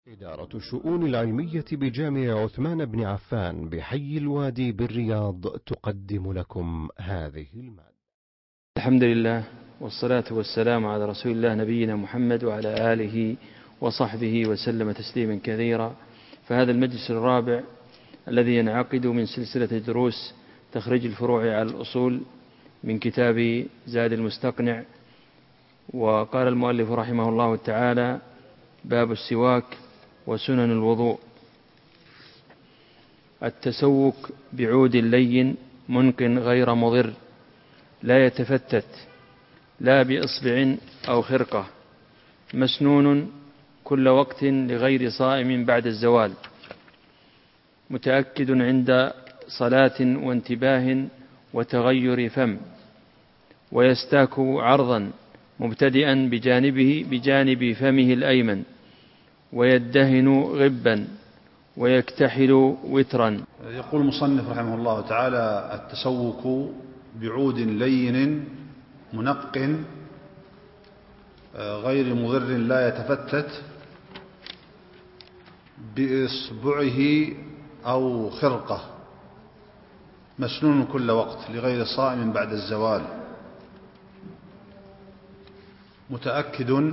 إدارة الشؤون العلمية بجامع عثمان بن عفان بحي الوادي بالرياض تقدم لكم هذه المادة. الحمد لله والصلاة والسلام على رسول الله نبينا محمد وعلى آله وصحبه وسلم تسليما كثيرا. فهذا المجلس الرابع الذي ينعقد من سلسلة دروس تخريج الفروع على الأصول من كتاب زاد المستقنع. وقال المؤلف رحمه الله تعالى: باب السواك وسنن الوضوء. التسوك بعود لين منق غير مضر، لا يتفتت، لا بإصبع أو خرقة، مسنون كل وقت لغير صائم بعد الزوال، متأكد عند صلاة وانتباه وتغير فم، ويستاك عرضا مبتدئا بجانب فمه الأيمن، ويدهن غبا، ويكتحل وترا. يقول المصنف رحمه الله تعالى: التسوك بعود لين منق غير مضر لا يتفتت، بإصبعه أو خرقة، مسنون كل وقت لغير صائم بعد الزوال، متأكد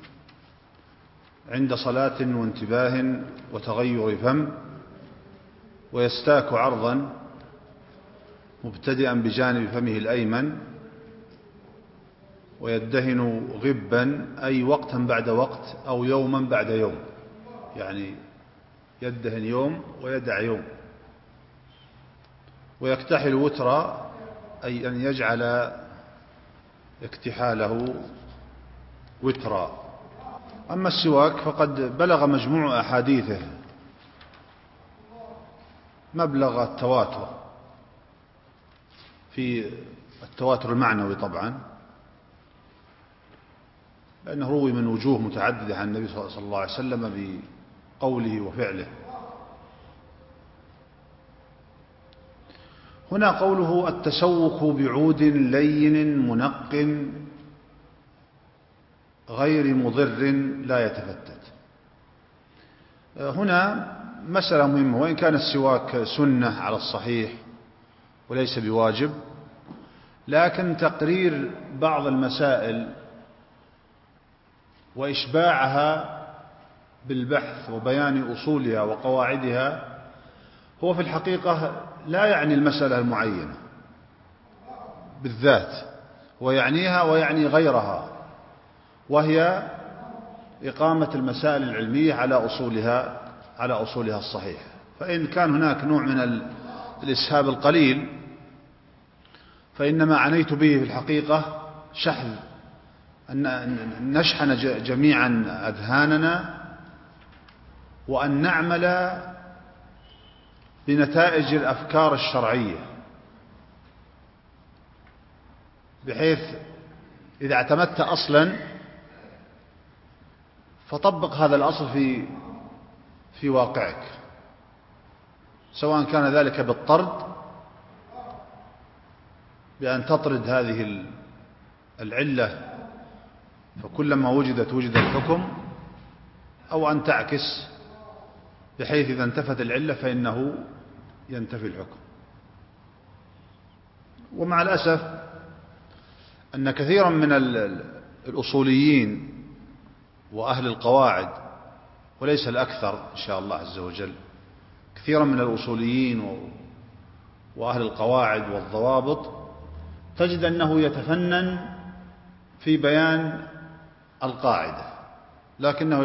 عند صلاة وانتباه وتغير فم، ويستاك عرضا مبتدئا بجانب فمه الأيمن، ويدهن غبا أي وقتا بعد وقت أو يوما بعد يوم، يعني يدهن يوم ويدع يوم، ويكتحل وترا أي أن يجعل اكتحاله وترا. أما السواك فقد بلغ مجموع أحاديثه مبلغ التواتر، في التواتر المعنوي طبعا، لأنه روي من وجوه متعددة عن النبي صلى الله عليه وسلم بقوله وفعله. هنا قوله: التسوك بعود لين منق غير مضر لا يتفتت. هنا مسألة مهمة، وإن كان السواك سنة على الصحيح وليس بواجب، لكن تقرير بعض المسائل وإشباعها بالبحث وبيان أصولها وقواعدها هو في الحقيقة لا يعني المسألة المعينة بالذات، ويعنيها ويعني غيرها، وهي إقامة المسائل العلمية على أصولها الصحيحة. فإن كان هناك نوع من الإسهاب القليل فإنما عنيت به في الحقيقة شحذ أن نشحن جميعا أذهاننا، وأن نعمل بنتائج الأفكار الشرعية، بحيث إذا اعتمدت أصلا فطبق هذا الأصل في واقعك، سواء كان ذلك بالطرد، بأن تطرد هذه العلة فكلما وجد الحكم، أو أن تعكس بحيث إذا انتفت العلة فإنه ينتفي الحكم. ومع الأسف أن كثيرا من الأصوليين وأهل القواعد، وليس الأكثر إن شاء الله عز وجل، كثيرا من الأصوليين وأهل القواعد والضوابط تجد أنه يتفنن في بيان القاعدة، لكنه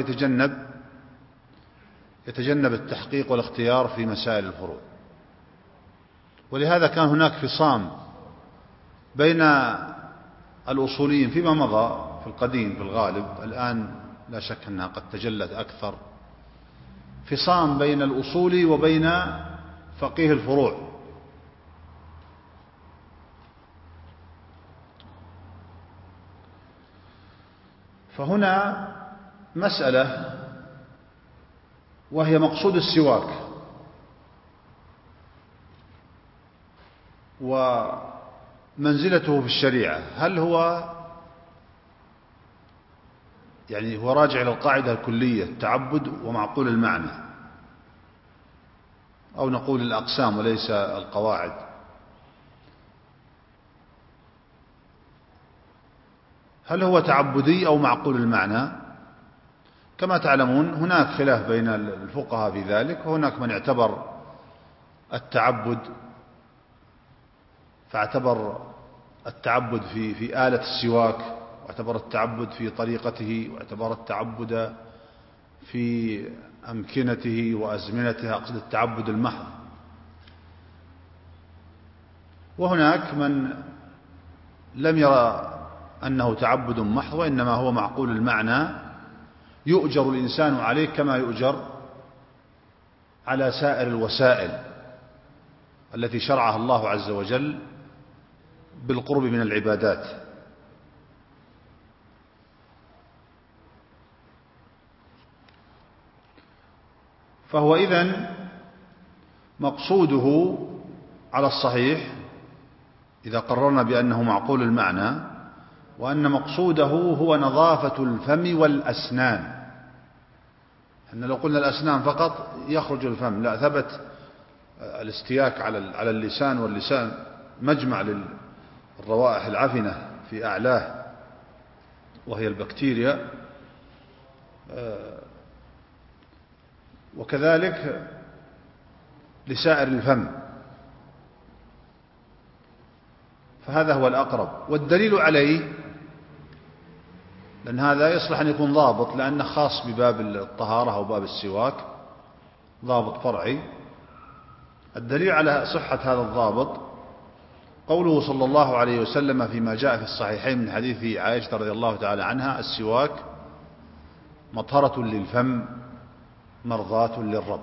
يتجنب التحقيق والاختيار في مسائل الفروع. ولهذا كان هناك فصام بين الأصوليين فيما مضى في القديم في الغالب، الآن لا شك أنها قد تجلت أكثر، فصام بين الأصول وبين فقيه الفروع. فهنا مسألة وهي مقصود السواك ومنزلته في الشريعة، هل هو يعني هو راجع إلى القاعدة الكلية: التعبد ومعقول المعنى، أو نقول الأقسام وليس القواعد. هل هو تعبدي أو معقول المعنى؟ كما تعلمون هناك خلاف بين الفقهاء في ذلك، وهناك من اعتبر التعبد فاعتبر التعبد في آلة السواك، واعتبر التعبد في طريقته، واعتبر التعبد في أمكنته وأزمنته، أقصد التعبد المحض. وهناك من لم يرى أنه تعبد محض، وإنما هو معقول المعنى يؤجر الإنسان عليه كما يؤجر على سائر الوسائل التي شرعها الله عز وجل بالقرب من العبادات. فهو إذن مقصوده على الصحيح إذا قررنا بأنه معقول المعنى، وأن مقصوده هو نظافة الفم والأسنان. أن لو قلنا الأسنان فقط يخرج الفم، لا، ثبت الاستياك على اللسان، واللسان مجمع للروائح العفنة في أعلاه وهي البكتيريا، وكذلك لسائر الفم، فهذا هو الأقرب. والدليل عليه، لأن هذا يصلح أن يكون ضابط لأنه خاص بباب الطهارة أو باب السواك، ضابط فرعي. الدليل على صحة هذا الضابط قوله صلى الله عليه وسلم فيما جاء في الصحيحين من حديث عائشة رضي الله تعالى عنها: السواك مطهرة للفم مرضاة للرب.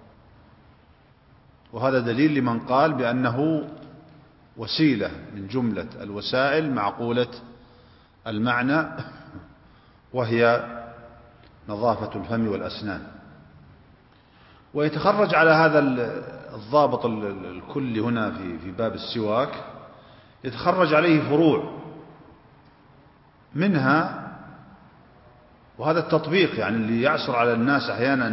وهذا دليل لمن قال بأنه وسيلة من جملة الوسائل معقولة المعنى، وهي نظافة الفم والأسنان. ويتخرج على هذا الضابط الكلي هنا في باب السواك، يتخرج عليه فروع منها، وهذا التطبيق يعني اللي يعصر على الناس أحيانا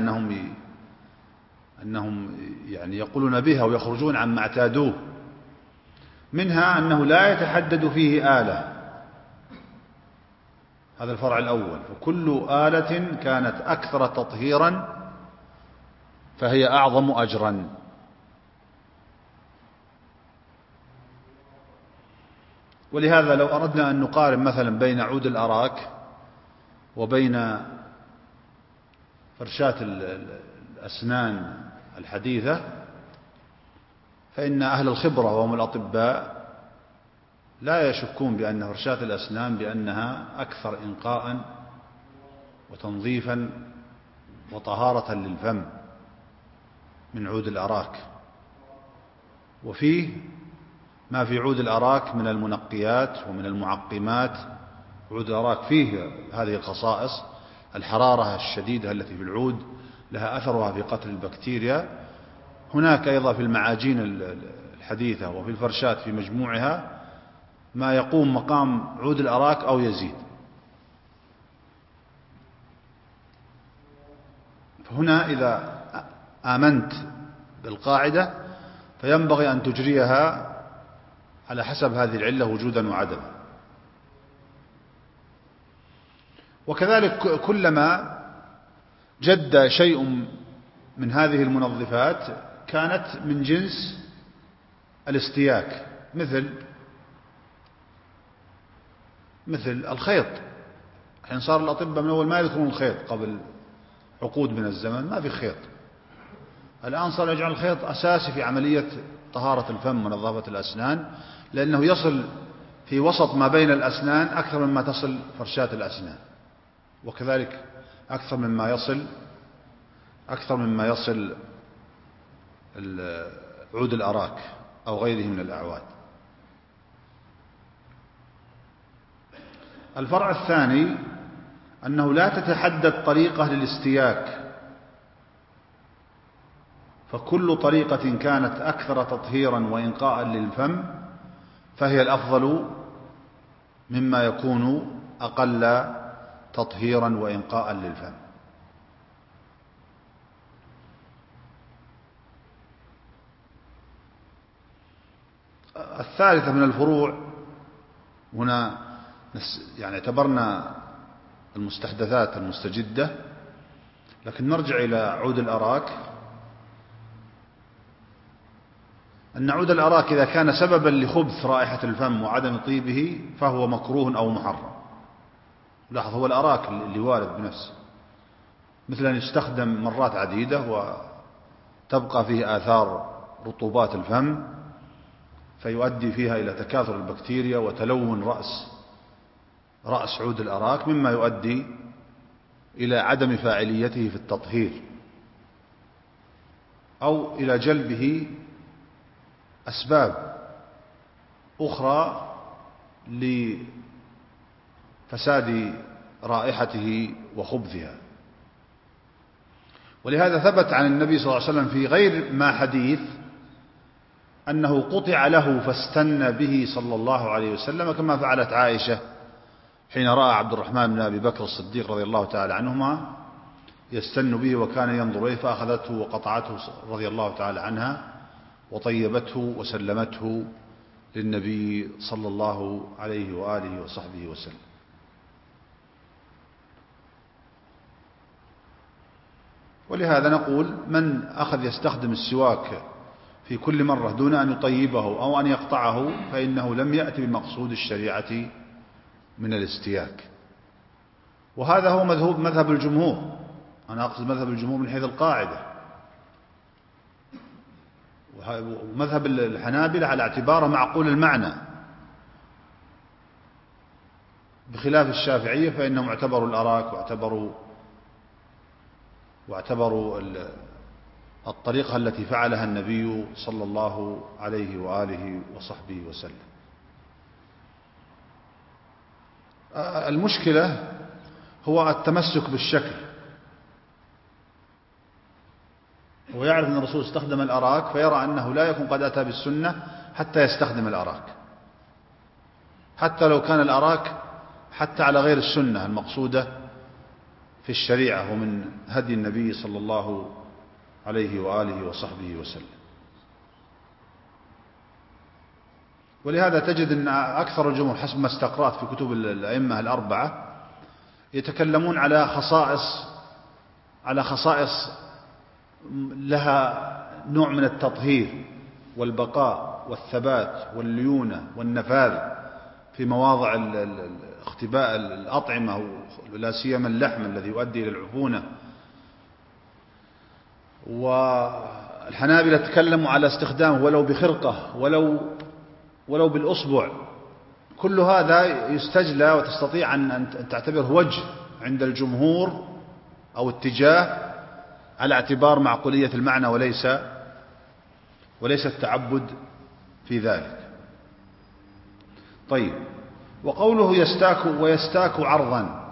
أنهم يعني يقولون بها ويخرجون عما اعتادوه. منها أنه لا يتحدد فيه آلة، هذا الفرع الأول. فكل آلة كانت أكثر تطهيرا فهي أعظم أجرا. ولهذا لو أردنا أن نقارن مثلا بين عود الأراك وبين فرشاة الأسنان الحديثة، فإن أهل الخبرة وهم الأطباء لا يشكون بأن فرشاة الأسنان بأنها أكثر إنقاء وتنظيفا وطهارة للفم من عود الأراك. وفيه ما في عود الأراك من المنقيات ومن المعقمات. عود الأراك فيه هذه الخصائص: الحرارة الشديدة التي في العود لها أثرها في قتل البكتيريا. هناك أيضا في المعاجين الحديثة وفي الفرشات في مجموعها ما يقوم مقام عود الأراك أو يزيد. فهنا إذا آمنت بالقاعدة فينبغي أن تجريها على حسب هذه العلة وجودا وعدما. وكذلك كلما جد شيء من هذه المنظفات كانت من جنس الاستياك، مثل الخيط. حين صار الأطباء من أول ما يذكرون الخيط قبل عقود من الزمن ما في خيط، الآن صار يجعل الخيط أساسي في عملية طهارة الفم ونظافة الأسنان، لأنه يصل في وسط ما بين الأسنان أكثر مما تصل فرشاة الأسنان، وكذلك أكثر مما يصل عود الأراك أو غيره من الأعواد. الفرع الثاني أنه لا تتحدد طريقة للاستياك، فكل طريقة كانت أكثر تطهيرا وإنقاء للفم فهي الأفضل مما يكون أقل تطهيرا وإنقاء للفم. الثالثة من الفروع، هنا يعني اعتبرنا المستحدثات المستجدة، لكن نرجع إلى عود الأراك. أن عود الأراك إذا كان سببا لخبث رائحة الفم وعدم طيبه فهو مكروه أو محرم. لاحظ، هو الأراك اللي وارد بنفسه، مثل أن يستخدم مرات عديدة وتبقى فيه آثار رطوبات الفم فيؤدي فيها إلى تكاثر البكتيريا وتلون رأس عود الأراك، مما يؤدي إلى عدم فاعليته في التطهير أو إلى جلبه أسباب أخرى لفساد رائحته وخبثها. ولهذا ثبت عن النبي صلى الله عليه وسلم في غير ما حديث أنه قطع له فاستنى به صلى الله عليه وسلم، كما فعلت عائشة حين رأى عبد الرحمن بن أبي بكر الصديق رضي الله تعالى عنهما يستن به وكان ينظر إليه، فأخذته وقطعته رضي الله تعالى عنها وطيبته وسلمته للنبي صلى الله عليه وآله وصحبه وسلم. ولهذا نقول من أخذ يستخدم السواك في كل مرة دون أن يطيبه أو أن يقطعه فإنه لم يأتي بمقصود الشريعة من الاستياك. وهذا هو مذهب الجمهور، أنا أقصد مذهب الجمهور من حيث القاعدة، ومذهب الحنابلة على اعتباره معقول المعنى، بخلاف الشافعية فإنهم اعتبروا الأراك واعتبروا الطريقة التي فعلها النبي صلى الله عليه وآله وصحبه وسلم. المشكلة هو التمسك بالشكل. هو يعرف أن الرسول استخدم الأراك فيرى أنه لا يكون قد أتى بالسنة حتى يستخدم الأراك، حتى لو كان الأراك حتى على غير السنة المقصودة في الشريعة ومن هدي النبي صلى الله عليه وآله وصحبه وسلم. ولهذا تجد أن أكثر الجمهور حسب ما استقرأت في كتب الأئمة الأربعة يتكلمون على خصائص لها نوع من التطهير والبقاء والثبات والليونة والنفاذ في مواضع اختباء الأطعمة، لا سيما اللحم الذي يؤدي إلى العفونة. والحنابلة تكلموا على استخدامه ولو بخرقة ولو بالأصبع. كل هذا يستجلى وتستطيع أن تعتبره وجه عند الجمهور أو اتجاه على اعتبار معقولية المعنى وليس التعبد في ذلك. طيب، وقوله يستاك عرضا،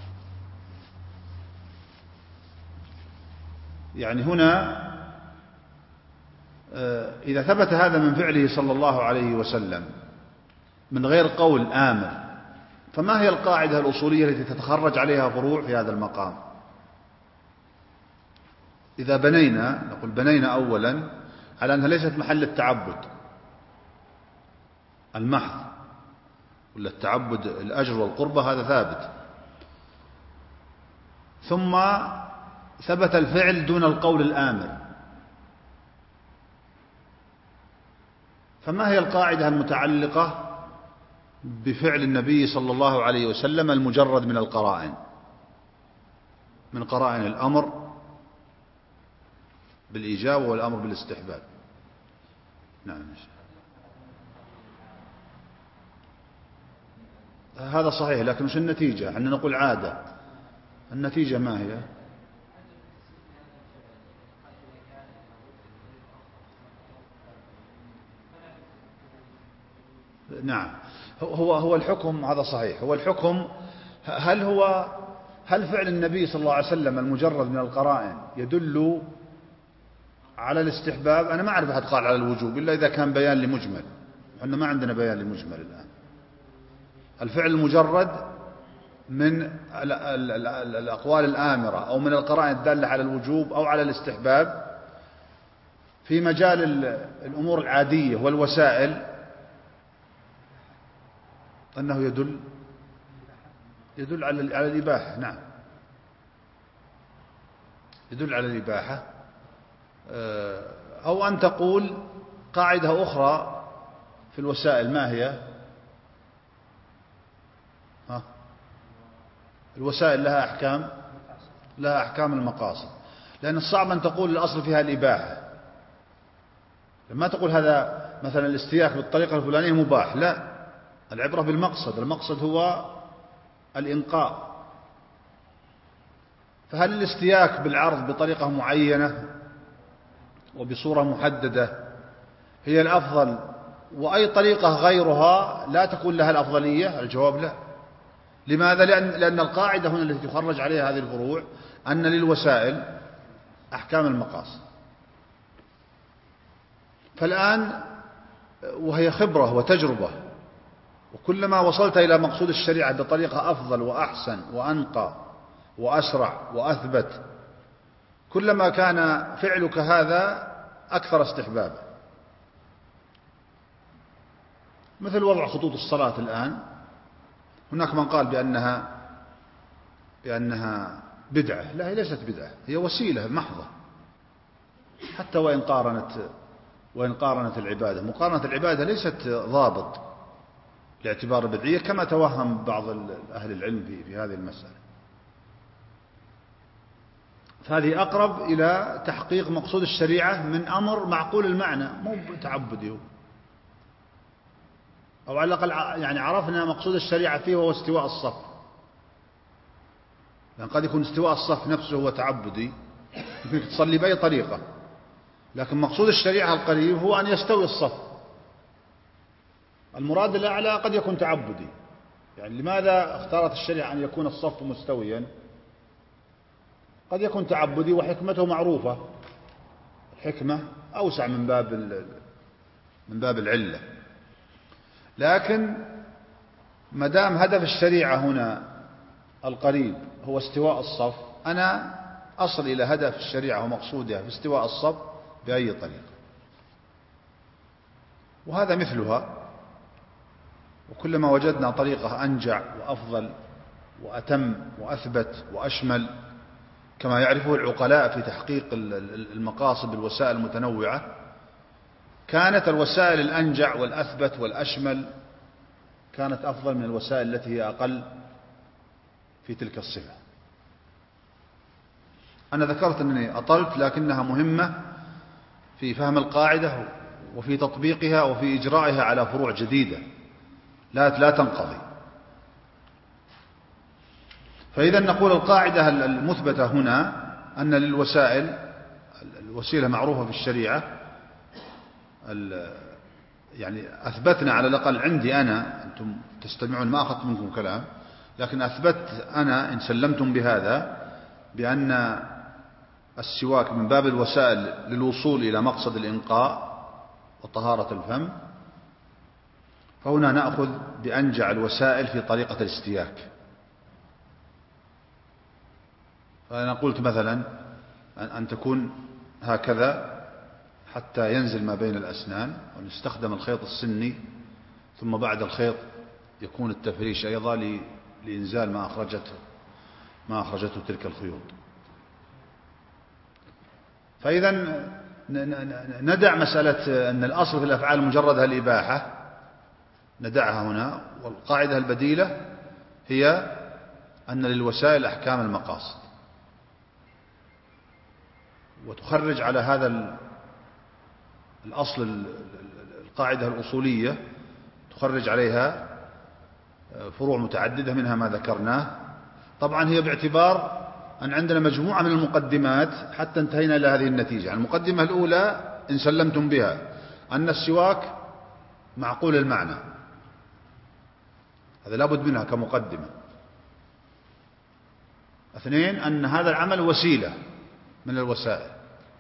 يعني هنا إذا ثبت هذا من فعله صلى الله عليه وسلم من غير قول آمر، فما هي القاعدة الأصولية التي تتخرج عليها فروع في هذا المقام؟ إذا بنينا أولا على أنها ليست محل التعبد المحض، ولا التعبد الأجر والقربة، هذا ثابت، ثم ثبت الفعل دون القول الآمر، فما هي القاعدة المتعلقة بفعل النبي صلى الله عليه وسلم المجرد من القرائن، من قرائن الأمر بالإيجاب والأمر بالاستحباب؟ نعم، هذا صحيح، لكن مش النتيجة. احنا نقول عادة، النتيجة ما هي؟ نعم، هو الحكم، هذا صحيح، هو الحكم. هل فعل النبي صلى الله عليه وسلم المجرد من القرائن يدل على الاستحباب؟ أنا ما أعرف أحد قال على الوجوب إلا إذا كان بيان لمجمل، احنا ما عندنا بيان لمجمل الآن. الفعل المجرد من الأقوال الآمرة أو من القرائن الدالة على الوجوب أو على الاستحباب في مجال الأمور العادية والوسائل أنه يدل على الإباحة. نعم، يدل على الإباحة. أو أن تقول قاعدة أخرى في الوسائل، ما هي؟ الوسائل لها أحكام المقاصد، لأن الصعب أن تقول الأصل فيها الإباحة. لما تقول هذا مثلا الاستياك بالطريقة الفلانية مباح، لا، العبرة بالمقصد. المقصد هو الإنقاء. فهل الاستياك بالعرض بطريقة معينة وبصورة محددة هي الأفضل، وأي طريقة غيرها لا تكون لها الأفضلية؟ الجواب لا. لماذا؟ لأن القاعدة هنا التي تخرج عليها هذه الفروع أن للوسائل أحكام المقاصد. فالآن وهي خبرة وتجربة، وكلما وصلت إلى مقصود الشريعة بطريقة أفضل وأحسن وأنقى وأسرع وأثبت، كلما كان فعلك هذا أكثر استحبابا. مثل وضع خطوط الصلاة الآن، هناك من قال بأنها بدعة. لا، هي ليست بدعة، هي وسيلة محضة. حتى وإن قارنت العبادة، مقارنة العبادة ليست ضابط لاعتبار البدعية كما توهم بعض أهل العلم في هذه المسألة. فهذه أقرب إلى تحقيق مقصود الشريعة من أمر معقول المعنى، مو تعبدي. أو على الأقل يعني عرفنا مقصود الشريعة فيه هو استواء الصف، لأن قد يكون استواء الصف نفسه هو تعبدي، يمكن تصلي بأي طريقة، لكن مقصود الشريعة القريب هو أن يستوي الصف. المراد الأعلى قد يكون تعبدي. يعني لماذا اختارت الشريعة أن يكون الصف مستويا؟ قد يكون تعبدي وحكمته معروفة، الحكمة أوسع من باب العلة. لكن ما دام هدف الشريعة هنا القريب هو استواء الصف، أنا أصل إلى هدف الشريعة ومقصودها في استواء الصف بأي طريقة. وهذا مثلها، وكلما وجدنا طريقة أنجع وأفضل وأتم وأثبت وأشمل كما يعرفه العقلاء في تحقيق المقاصد بالوسائل المتنوعة، كانت الوسائل الأنجع والأثبت والأشمل كانت أفضل من الوسائل التي هي أقل في تلك الصفة. أنا ذكرت أنني أطلت، لكنها مهمة في فهم القاعدة وفي تطبيقها وفي إجرائها على فروع جديدة لا تنقضي. فإذا نقول القاعدة المثبتة هنا أن للوسائل، الوسيلة معروفة في الشريعة، يعني أثبتنا على الأقل عندي أنا، أنتم تستمعون ما أخذت منكم كلام، لكن أثبت أنا إن سلمتم بهذا بأن السواك من باب الوسائل للوصول إلى مقصد الإنقاء وطهارة الفم، فهنا نأخذ بأنجع الوسائل في طريقة الاستياك. فأنا قلت مثلا أن تكون هكذا حتى ينزل ما بين الأسنان، ونستخدم الخيط السني، ثم بعد الخيط يكون التفريش أيضا لإنزال ما أخرجته تلك الخيوط. فإذا ندع مسألة أن الأصل في الأفعال مجردها الإباحة، ندعها هنا، والقاعدة البديلة هي أن للوسائل أحكام المقاصد، وتخرج على هذا الأصل القاعدة الأصولية، تخرج عليها فروع متعددة منها ما ذكرناه. طبعا هي باعتبار أن عندنا مجموعة من المقدمات حتى انتهينا إلى هذه النتيجة. المقدمة الأولى إن سلمتم بها أن السواك معقول المعنى، هذا لابد منها كمقدمة. اثنين، أن هذا العمل وسيلة من الوسائل.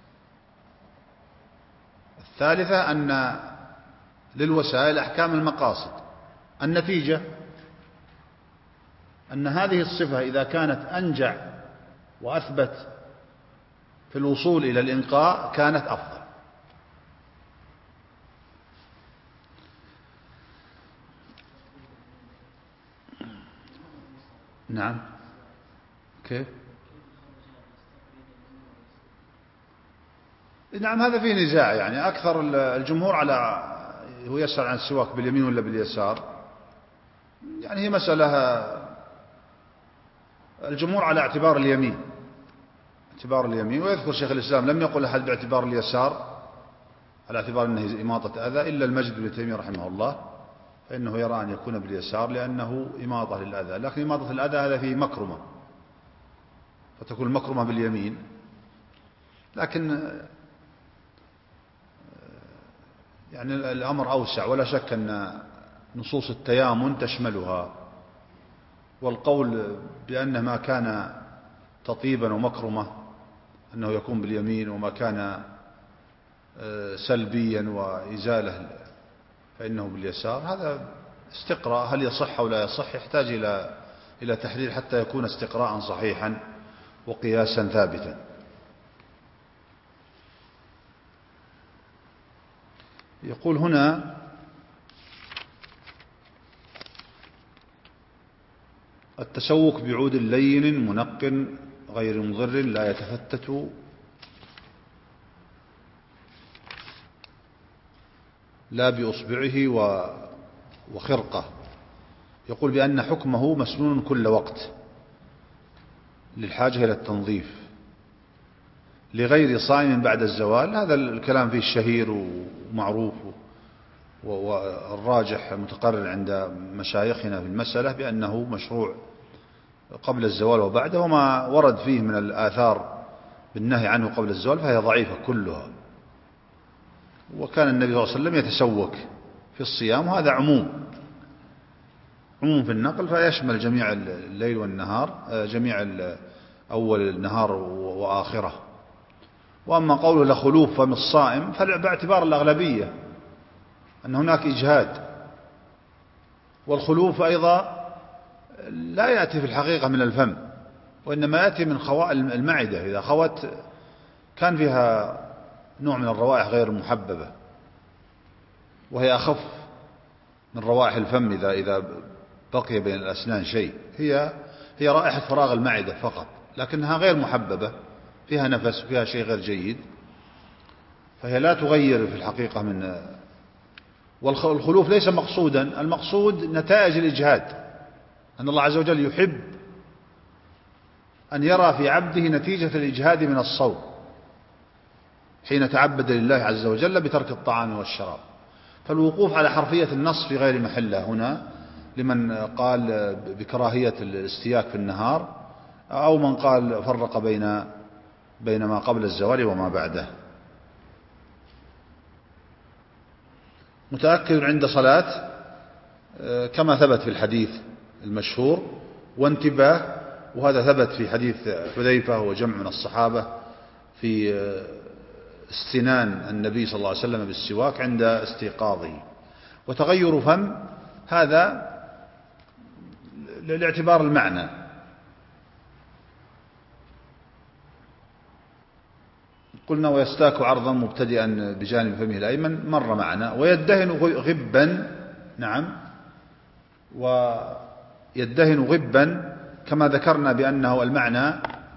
الثالثة أن للوسائل أحكام المقاصد. النتيجة أن هذه الصفة إذا كانت أنجع وأثبت في الوصول إلى الإنقاء كانت أفضل. نعم. كيف؟ نعم، هذا فيه نزاع، يعني أكثر الجمهور على هو يسأل عن السواك باليمين ولا باليسار، يعني هي مسألة الجمهور على اعتبار اليمين، ويذكر شيخ الإسلام لم يقل أحد باعتبار اليسار على اعتبار أنه إماطة أذى إلا المجد بن تيمية رحمه الله، فإنه يرى أن يكون باليسار لأنه إماطة للأذى، لكن إماطة الأذى هذا فيه مكرمة، فتكون المكرمة باليمين. لكن يعني الأمر أوسع، ولا شك أن نصوص التيامن تشملها، والقول بأن ما كان تطيبا ومكرمة أنه يكون باليمين، وما كان سلبيا وإزالة فإنه باليسار، هذا استقراء، هل يصح أو لا يصح يحتاج إلى تحليل حتى يكون استقراء صحيحا وقياسا ثابتا. يقول هنا: التسوك بعود لين منق غير مضر لا يتفتت لا بإصبعه وخرقة، يقول بأن حكمه مسنون كل وقت للحاجة إلى التنظيف لغير صائم بعد الزوال. هذا الكلام فيه الشهير ومعروف، والراجح متقرر عند مشايخنا في المسألة بأنه مشروع قبل الزوال وبعده، وما ورد فيه من الآثار بالنهي عنه قبل الزوال فهي ضعيفة كلها. وكان النبي صلى الله عليه وسلم يتسوك في الصيام، وهذا عموم في النقل، فيشمل جميع الليل والنهار، جميع أول النهار وآخره. وأما قوله لخلوف فم الصائم فباعتبار الأغلبية أن هناك إجهاد، والخلوف أيضا لا يأتي في الحقيقة من الفم، وإنما يأتي من خواء المعدة، إذا خوت كان فيها نوع من الروائح غير المحببة، وهي أخف من روائح الفم إذا بقي بين الأسنان شيء، هي رائحة فراغ المعدة فقط، لكنها غير محببة، فيها نفس وفيها شيء غير جيد، فهي لا تغير في الحقيقة من. والخلوف ليس مقصودا، المقصود نتائج الإجهاد، أن الله عز وجل يحب أن يرى في عبده نتيجة الإجهاد من الصوم حين تعبد لله عز وجل بترك الطعام والشراب. فالوقوف على حرفية النص في غير محله هنا لمن قال بكراهية الاستياك في النهار، أو من قال فرق بين ما قبل الزوال وما بعده. متأكد عند صلاة كما ثبت في الحديث المشهور، وانتباه، وهذا ثبت في حديث حذيفة وجمع من الصحابة في استنان النبي صلى الله عليه وسلم بالسواك عند استيقاظه. وتغير فم هذا لاعتبار المعنى، قلنا ويستاك عرضا مبتدئا بجانب فمه الأيمن مر معنا، ويدهن غبا، نعم، ويدهن غبا كما ذكرنا بأنه المعنى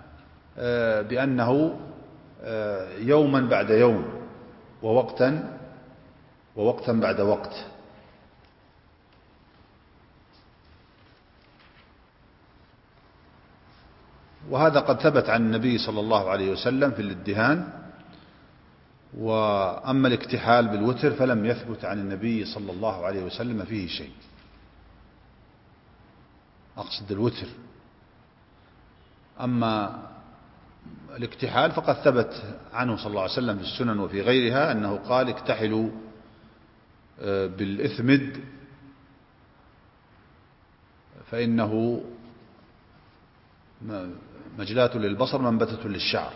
بأنه يوما بعد يوم ووقتا بعد وقت. وهذا قد ثبت عن النبي صلى الله عليه وسلم في الادهان. وأما الاكتحال بالوتر فلم يثبت عن النبي صلى الله عليه وسلم فيه شيء، أقصد الوتر. أما الاكتحال فقد ثبت عنه صلى الله عليه وسلم في السنن وفي غيرها أنه قال اكتحلوا بالإثمد فإنه مجلاة للبصر منبتة للشعر.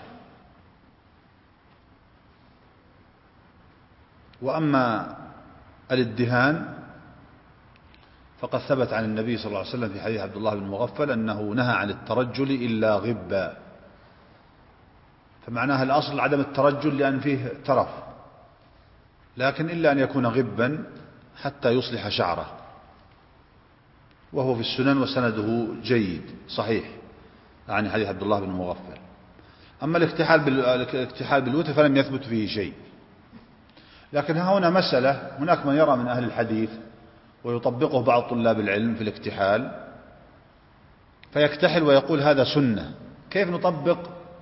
وأما الادهان فقد ثبت عن النبي صلى الله عليه وسلم في حديث عبد الله بن مغفل أنه نهى عن الترجل إلا غبا، فمعناها الأصل عدم الترجل لأن فيه ترف، لكن إلا أن يكون غبا حتى يصلح شعره، وهو في السنن وسنده جيد صحيح عن حديث عبد الله بن مغفل. أما الاكتحال بالوتر فلم يثبت فيه شيء. لكن هنا مسألة، هناك من يرى من أهل الحديث ويطبقه بعض طلاب العلم في الاكتحال فيكتحل ويقول هذا سنة. كيف نطبق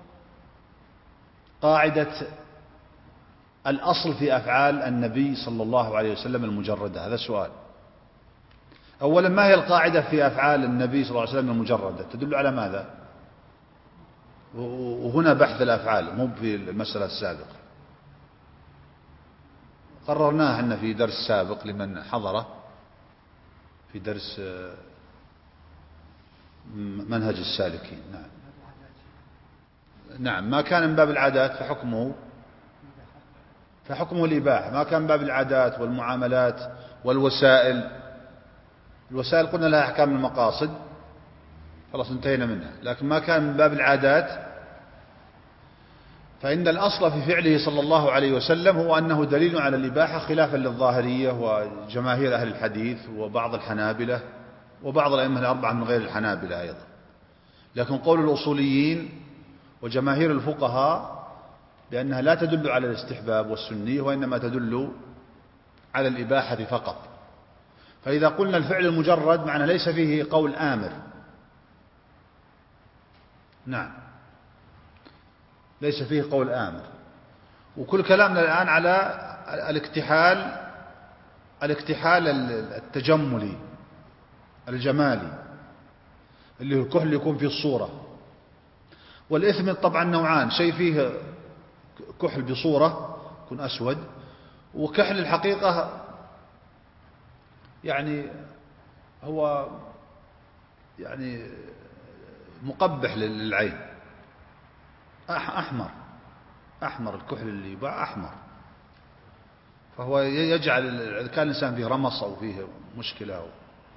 قاعدة الأصل في أفعال النبي صلى الله عليه وسلم المجردة؟ هذا سؤال. أولا، ما هي القاعدة في أفعال النبي صلى الله عليه وسلم المجردة؟ تدل على ماذا؟ وهنا بحث الأفعال مو في المسألة السابقة، قررناها احنا في درس سابق لمن حضره في درس منهج السالكين. نعم، ما كان من باب العادات فحكمه الإباحة، ما كان من باب العادات والمعاملات والوسائل. الوسائل قلنا لها أحكام المقاصد خلاص انتهينا منها، لكن ما كان من باب العادات فإن الأصل في فعله صلى الله عليه وسلم هو أنه دليل على الإباحة، خلافا للظاهرية وجماهير أهل الحديث وبعض الحنابلة وبعض الأئمة الأربعة من غير الحنابلة أيضا. لكن قول الأصوليين وجماهير الفقهاء بأنها لا تدل على الاستحباب والسنية، وإنما تدل على الإباحة فقط. فإذا قلنا الفعل المجرد معنى ليس فيه قول آمر، نعم ليس فيه قول آمر. وكل كلامنا الآن على الاكتحال التجملي الجمالي اللي هو الكحل يكون فيه الصورة. والإثم طبعا نوعان، شيء فيه كحل بصورة يكون أسود، وكحل الحقيقة يعني هو يعني مقبح للعين، أحمر الكحل اللي يباع أحمر، فهو يجعل إذا كان الإنسان فيه رمص أو فيه مشكلة.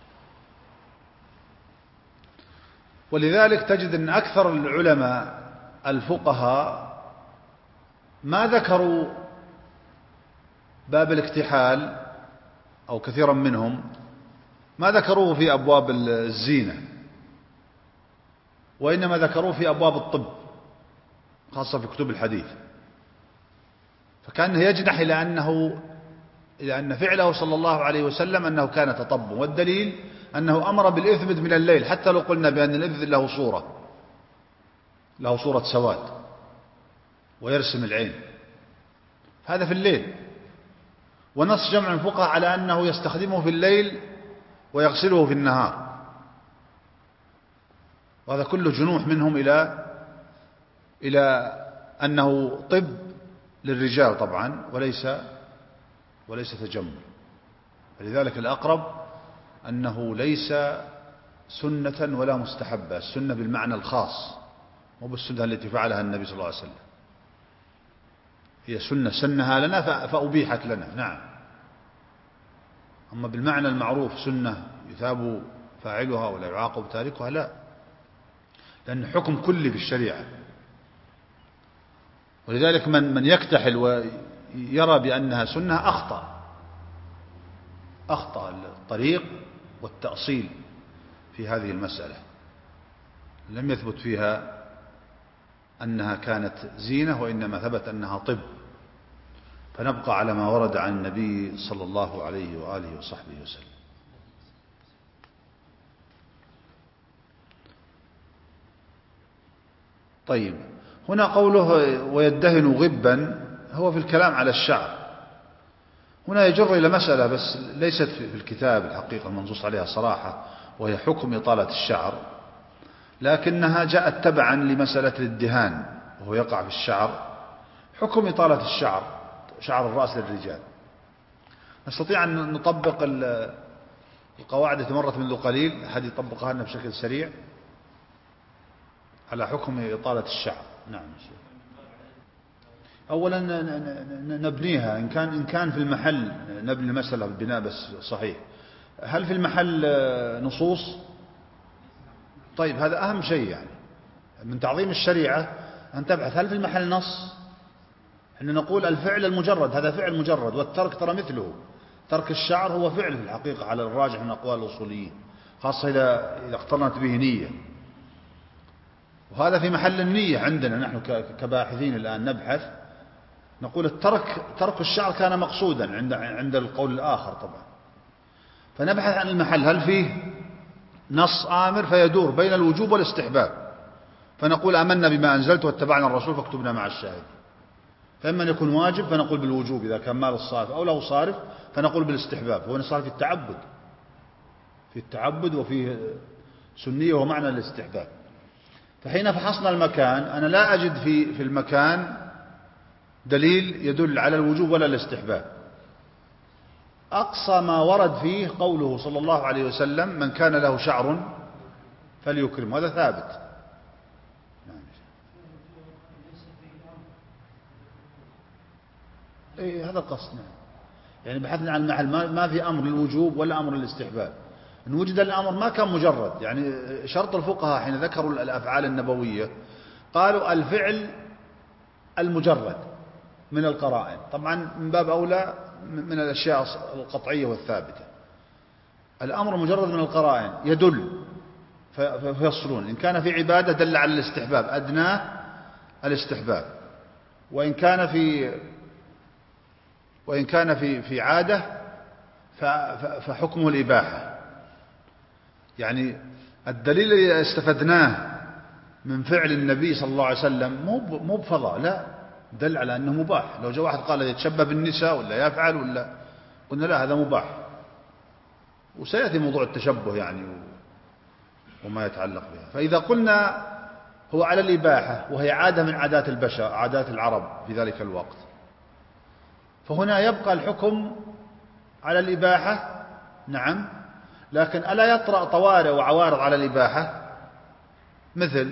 ولذلك تجد أن أكثر العلماء الفقهاء ما ذكروا باب الاكتحال، أو كثيرا منهم ما ذكروه في أبواب الزينة، وإنما ذكروه في أبواب الطب خاصة في كتب الحديث، فكأنه يجنح إلى أن فعله صلى الله عليه وسلم أنه كان تطبا. والدليل أنه أمر بالإثمد من الليل، حتى لو قلنا بأن الإثمد له صورة سواد ويرسم العين، هذا في الليل. ونص جمع الفقهاء على أنه يستخدمه في الليل ويغسله في النهار، وهذا كله جنوح منهم إلى أنه طب للرجال طبعا وليس تجمل. فلذلك الأقرب أنه ليس سنة ولا مستحبة، السنة بالمعنى الخاص مو بالسنة التي فعلها النبي صلى الله عليه وسلم، هي سنة سنها لنا فأبيحت لنا، نعم. أما بالمعنى المعروف سنة يثاب فاعلها ولا يعاقب تاركها، لا، لأن حكم كلي في الشريعة. ولذلك من يكتحل ويرى بأنها سنة أخطأ الطريق والتأصيل في هذه المسألة، لم يثبت فيها أنها كانت زينة، وإنما ثبت أنها طب. فنبقى على ما ورد عن النبي صلى الله عليه وآله وصحبه وسلم. طيب، هنا قوله ويدهن غبا هو في الكلام على الشعر. هنا يجر إلى مسألة بس ليست في الكتاب الحقيقة المنصوص عليها صراحة، وهي حكم إطالة الشعر، لكنها جاءت تبعا لمسألة الادهان وهو يقع في الشعر. حكم إطالة الشعر، شعر الرأس للرجال، نستطيع أن نطبق القواعد التي مرت منذ قليل، أحد يطبقها لنا بشكل سريع على حكم إطالة الشعر. نعم. أولا نبنيها إن كان في المحل نبني المسألة بالبناء بس صحيح. هل في المحل نصوص؟ طيب هذا أهم شيء، يعني من تعظيم الشريعة أن تبحث هل في المحل نص. إحنا نقول الفعل المجرد هذا فعل مجرد، والترك ترى مثله، ترك الشعر هو فعل في الحقيقة على الراجح من أقوال الأصوليين، خاصة إذا اقترنت به نية، وهذا في محل النية. عندنا نحن كباحثين الآن نبحث نقول ترك الشعر كان مقصودا عند القول الآخر طبعا، فنبحث عن المحل هل فيه نص آمر فيدور بين الوجوب والاستحباب، فنقول آمنا بما أنزلت واتبعنا الرسول فاكتبنا مع الشاهد. فإما أن يكون واجب فنقول بالوجوب إذا كان مال الصارف، أو له صارف فنقول بالاستحباب. هو صار في التعبد وفي سنية ومعنى الاستحباب. فحين فحصنا المكان أنا لا أجد في المكان دليل يدل على الوجوب ولا الاستحباب. أقصى ما ورد فيه قوله صلى الله عليه وسلم من كان له شعر فليكرم، هذا ثابت. إيه هذا القصد. يعني بحثنا عن المحل ما في أمر للوجوب ولا أمر للاستحباب. إن وجد الأمر ما كان مجرد، يعني شرط الفقهاء حين ذكروا الأفعال النبوية قالوا الفعل المجرد من القرائن، طبعا من باب أولى من الأشياء القطعية والثابتة. الأمر مجرد من القرائن يدل فيصلون. إن كان في عبادة دل على الاستحباب، أدناه الاستحباب، وإن كان في عادة فحكمه الإباحة. يعني الدليل الذي استفدناه من فعل النبي صلى الله عليه وسلم مو بفضاء، لا، دل على أنه مباح. لو جاء واحد قال يتشبه بالنساء ولا يفعل ولا، قلنا لا، هذا مباح. وسيأتي موضوع التشبه يعني وما يتعلق بها. فإذا قلنا هو على الإباحة وهي عادة من عادات البشر، عادات العرب في ذلك الوقت، فهنا يبقى الحكم على الإباحة، نعم، لكن ألا يطرأ طوارئ وعوارض على الإباحة؟ مثل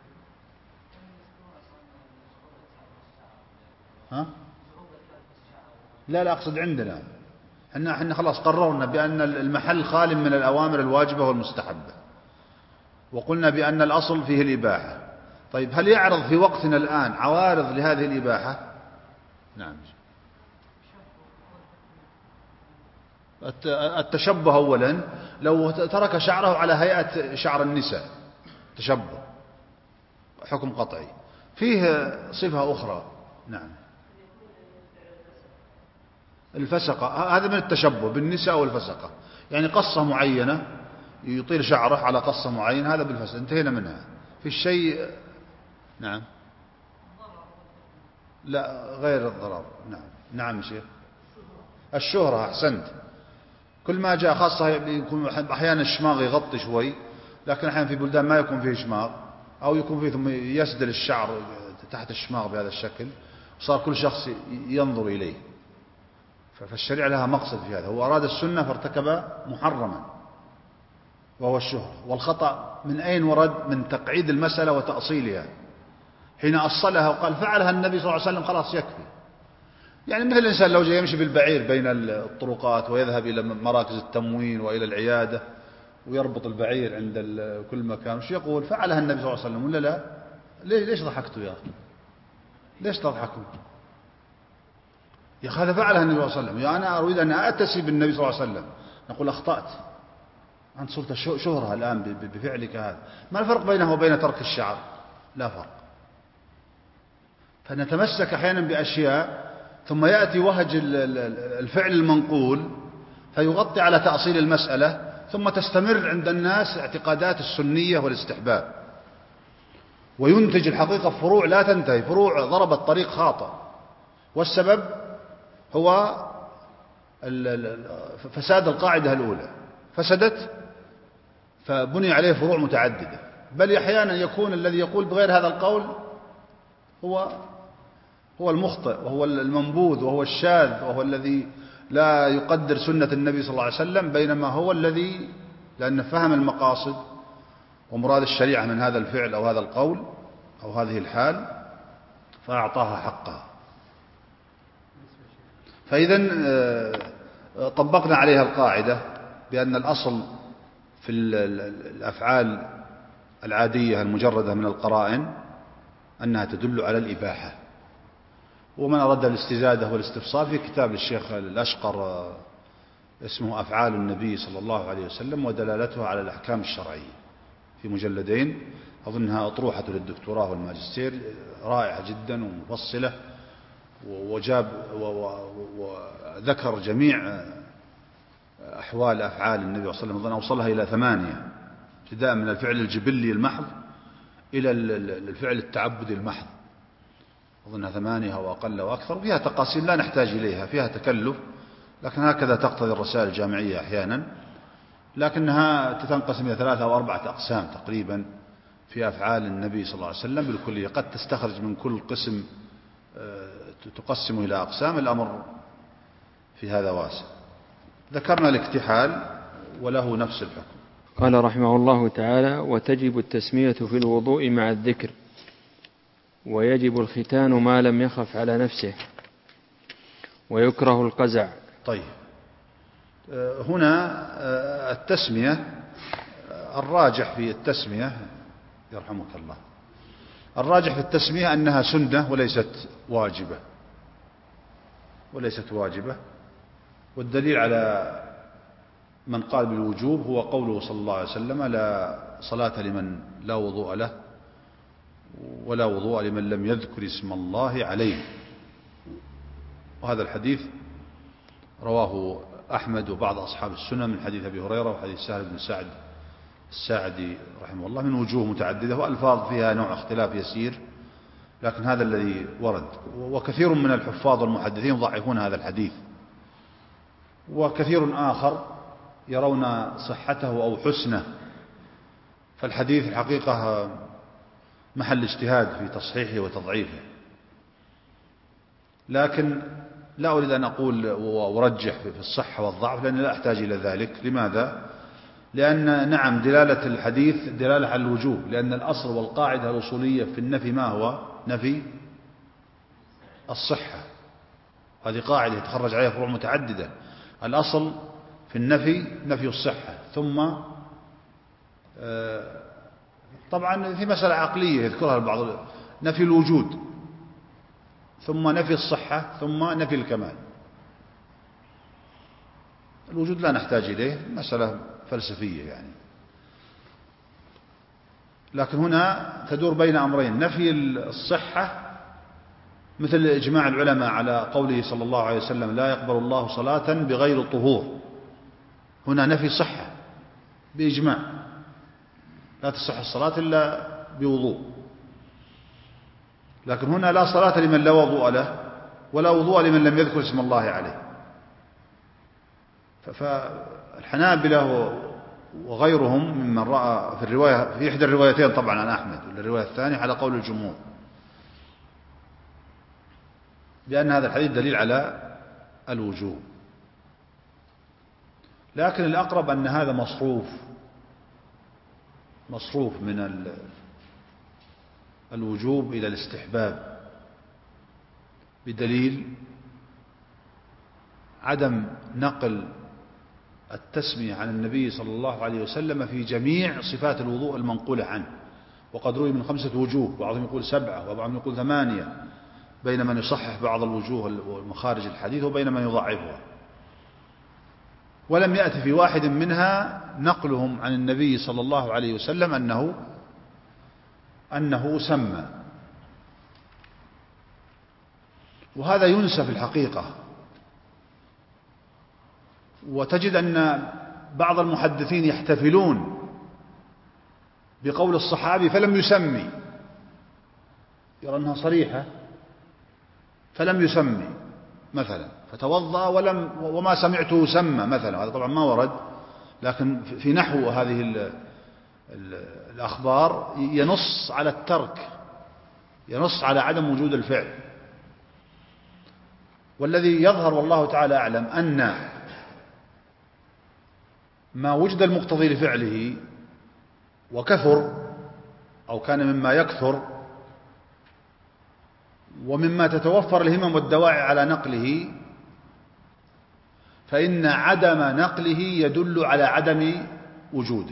لا أقصد عندنا احنا خلاص قررنا بأن المحل خال من الأوامر الواجبة والمستحبة، وقلنا بأن الأصل فيه الإباحة. طيب هل يعرض في وقتنا الآن عوارض لهذه الإباحة؟ نعم. التشبه أولا، لو ترك شعره على هيئة شعر النساء تشبه، حكم قطعي. فيه صفة أخرى، نعم، الفسقة، هذا من التشبه بالنساء والفسقة، يعني قصة معينة يطيل شعره على قصة معينة، هذا بالفسقة، انتهينا منها. في الشيء، نعم، لا غير الضرر، نعم شيخ، الشهرة، أحسنت. كل ما جاء خاصة يكون أحيانا الشماغ يغطي شوي، لكن أحيانا في بلدان ما يكون فيه شماغ، أو يكون فيه ثم يسدل الشعر تحت الشماغ بهذا الشكل، وصار كل شخص ينظر إليه. فالشريعة لها مقصد في هذا. هو أراد السنة فارتكب محرما وهو الشهرة. والخطأ من أين ورد؟ من تقعيد المسألة وتأصيلها. حين أصلها وقال فعلها النبي صلى الله عليه وسلم خلاص يكفي. يعني مثل الإنسان لو جاء يمشي بالبعير بين الطرقات ويذهب إلى مراكز التموين وإلى العيادة ويربط البعير عند كل مكان، وش يقول؟ فعلها النبي صلى الله عليه وسلم ولا لا؟ ليش ضحكتوا يا أخي؟ ليش تضحكوا؟ يا أخي هذا فعلها النبي صلى الله عليه وسلم، يا أنا أريد أن أتسي بالنبي صلى الله عليه وسلم. نقول أخطأت، أنت صرت شهرة الآن بفعلك هذا. ما الفرق بينه وبين ترك الشعر؟ لا فرق. فنتمسك أحيانا بأشياء ثم يأتي وهج الفعل المنقول فيغطي على تأصيل المسألة، ثم تستمر عند الناس اعتقادات السنية والاستحباب، وينتج الحقيقة فروع لا تنتهي، فروع ضربت طريق خاطئ. والسبب هو فساد القاعدة الأولى، فسدت فبني عليه فروع متعددة. بل أحيانا يكون الذي يقول بغير هذا القول هو المخطئ، وهو المنبوذ، وهو الشاذ، وهو الذي لا يقدر سنة النبي صلى الله عليه وسلم، بينما هو الذي لأنه فهم المقاصد ومراد الشريعة من هذا الفعل أو هذا القول أو هذه الحال فأعطاها حقها. فإذا طبقنا عليها القاعدة بأن الأصل في الأفعال العادية المجردة من القرائن أنها تدل على الإباحة. ومن أراد الاستزادة والاستفصال في كتاب الشيخ الأشقر اسمه أفعال النبي صلى الله عليه وسلم ودلالتها على الأحكام الشرعية، في مجلدين، أظنها أطروحة للدكتوراه والماجستير، رائعة جدا ومفصلة، وجاب وذكر جميع أحوال أفعال النبي صلى الله عليه وسلم، أظن أوصلها إلى 8، ابتداء من الفعل الجبلي المحض إلى الفعل التعبدي المحض، أظنها 8 أو أقل أو أكثر. فيها تقاسيم لا نحتاج إليها، فيها تكلف، لكن هكذا تقتضي الرسائل الجامعية أحيانا، لكنها تنقسم إلى 3 أو 4 أقسام تقريبا في أفعال النبي صلى الله عليه وسلم بالكلية، قد تستخرج من كل قسم تقسم إلى أقسام. الأمر في هذا واسع. ذكرنا الاكتحال وله نفس الحكم. قال رحمه الله تعالى: وتجب التسمية في الوضوء مع الذكر، ويجب الختان ما لم يخف على نفسه، ويكره القزع. طيب، هنا التسمية، الراجح في التسمية يرحمك الله، الراجح في التسمية أنها سنة وليست واجبة، والدليل على من قال بالوجوب هو قوله صلى الله عليه وسلم: لا صلاة لمن لا وضوء له، ولا وضوء لمن لم يذكر اسم الله عليه. وهذا الحديث رواه أحمد وبعض أصحاب السنن من حديث أبي هريرة وحديث سهل بن سعد الساعدي رحمه الله من وجوه متعددة، وألفاظ فيها نوع اختلاف يسير، لكن هذا الذي ورد. وكثير من الحفاظ والمحدثين يضعفون هذا الحديث، وكثير آخر يرون صحته أو حسنه، فالحديث الحقيقة محل اجتهاد في تصحيحه وتضعيفه. لكن لا أريد أن أقول وأرجح في الصحة والضعف، لأني لا أحتاج إلى ذلك. لماذا؟ لأن نعم دلالة الحديث دلالة على الوجوب، لأن الأصل والقاعدة الأصولية في النفي ما هو؟ نفي الصحة. هذه قاعدة يتخرج عليها فروع متعددة. الأصل في النفي نفي الصحة، ثم طبعا في مسألة عقلية يذكرها البعض، نفي الوجود، ثم نفي الصحة، ثم نفي الكمال. الوجود لا نحتاج إليه، مسألة فلسفية يعني. لكن هنا تدور بين أمرين: نفي الصحة مثل إجماع العلماء على قوله صلى الله عليه وسلم: لا يقبل الله صلاة بغير طهور. هنا نفي صحة بإجماع، لا تصح الصلاة إلا بوضوء. لكن هنا لا صلاة لمن لا وضوء له، ولا وضوء لمن لم يذكر اسم الله عليه. فالحنابلة وغيرهم ممن رأى في الرواية، في إحدى الروايتين طبعا عن أحمد، الرواية الثانية على قول الجمهور، بأن هذا الحديث دليل على الوجوب. لكن الأقرب أن هذا مصروف من الوجوب إلى الاستحباب، بدليل عدم نقل التسمية عن النبي صلى الله عليه وسلم في جميع صفات الوضوء المنقولة عنه. وقد روي من 5 وجوه، بعضهم يقول 7، وبعضهم يقول 8، بين من يصحح بعض الوجوه والمخارج الحديث وبين من يضعفها. ولم يأتي في واحد منها نقلهم عن النبي صلى الله عليه وسلم أنه سمى. وهذا ينسى في الحقيقة، وتجد أن بعض المحدثين يحتفلون بقول الصحابي فلم يسمي، يرى أنها صريحة فلم يسمي مثلا، فتوضأ وما سمعته سمى مثلا. هذا طبعا ما ورد، لكن في نحو هذه الأخبار ينص على الترك، ينص على عدم وجود الفعل. والذي يظهر والله تعالى أعلم أن ما وجد المقتضي لفعله وكثر أو كان مما يكثر ومما تتوفر الهمم والدواعي على نقله، فإن عدم نقله يدل على عدم وجوده.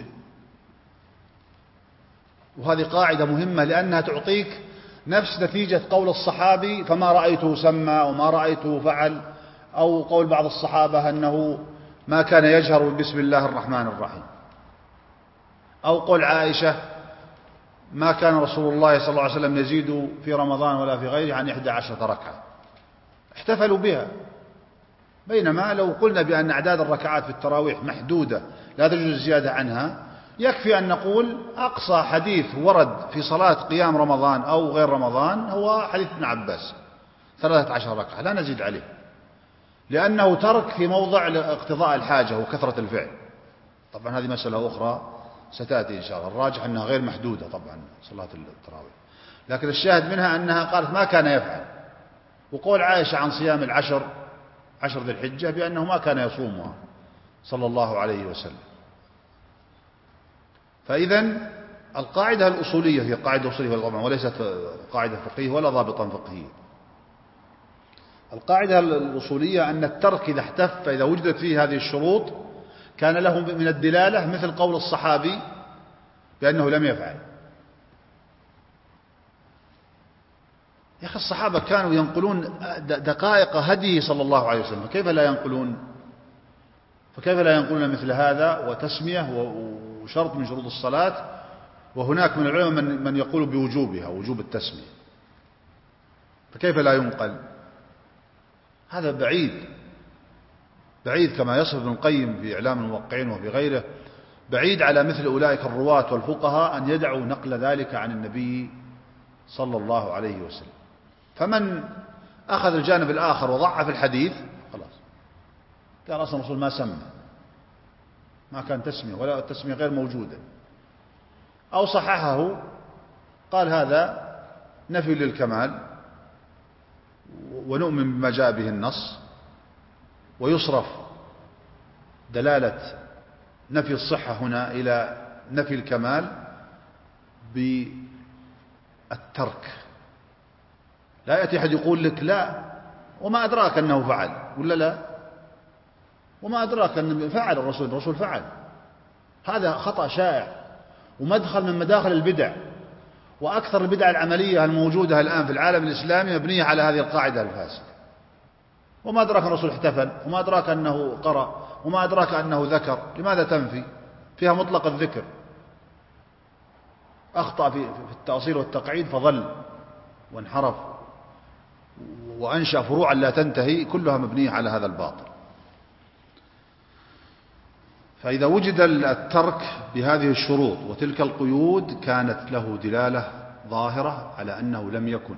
وهذه قاعدة مهمة لأنها تعطيك نفس نتيجة قول الصحابي فما رأيته سمى وما رأيته فعل، أو قول بعض الصحابة أنه ما كان يجهر بسم الله الرحمن الرحيم، أو قول عائشة ما كان رسول الله صلى الله عليه وسلم يزيد في رمضان ولا في غيره عن 11 ركعة، احتفلوا بها. بينما لو قلنا بأن أعداد الركعات في التراويح محدودة لا تجوز الزيادة عنها، يكفي أن نقول أقصى حديث ورد في صلاة قيام رمضان أو غير رمضان هو حديث ابن عباس 13 ركعة، لا نزيد عليه، لأنه ترك في موضع اقتضاء الحاجة وكثرة الفعل. طبعا هذه مسألة أخرى ستأتي إن شاء الله، الراجح أنها غير محدودة طبعا صلاة التراويح، لكن الشاهد منها أنها قالت ما كان يفعل. وقول عائشة عن صيام عشر ذي الحجة بأنه ما كان يصومها صلى الله عليه وسلم. فإذا القاعدة الأصولية هي قاعدة أصولية طبعا، وليست قاعدة فقهية ولا ضابطا فقهيا. القاعدة الأصولية أن الترك إذا احتف فإذا وجدت فيه هذه الشروط كان له من الدلالة مثل قول الصحابي بأنه لم يفعل. يا أخي الصحابة كانوا ينقلون دقائق هديه صلى الله عليه وسلم، فكيف لا ينقلون مثل هذا وتسمية وشرط من شروط الصلاة، وهناك من العلماء من يقول بوجوبها وجوب التسمية، فكيف لا ينقل؟ هذا بعيد كما يصف ابن القيم في إعلام الموقعين وفي غيره، بعيد على مثل أولئك الرواة والفقهاء أن يدعوا نقل ذلك عن النبي صلى الله عليه وسلم. فمن أخذ الجانب الآخر وضعف الحديث خلاص قال أصلا الرسول ما سمى، ما كان تسمية ولا التسمية غير موجودة، أو صححه قال هذا نفي للكمال ونؤمن بما جاء به النص، ويصرف دلالة نفي الصحة هنا إلى نفي الكمال بالترك. لا يأتي أحد يقول لك لا وما أدراك أنه فعل، ولا لا وما أدراك أنه فعل الرسول فعل. هذا خطأ شائع ومدخل من مداخل البدع، وأكثر البدع العملية الموجودة الآن في العالم الإسلامي مبنية على هذه القاعدة الفاسدة. وما أدراك أن الرسول احتفل، وما أدراك أنه قرأ، وما أدراك أنه ذكر. لماذا تنفي؟ فيها مطلق الذكر. أخطأ في التأصيل والتقعيد فضل وانحرف وأنشأ فروعا لا تنتهي كلها مبنية على هذا الباطل. فإذا وجد الترك بهذه الشروط وتلك القيود كانت له دلالة ظاهرة على أنه لم يكن،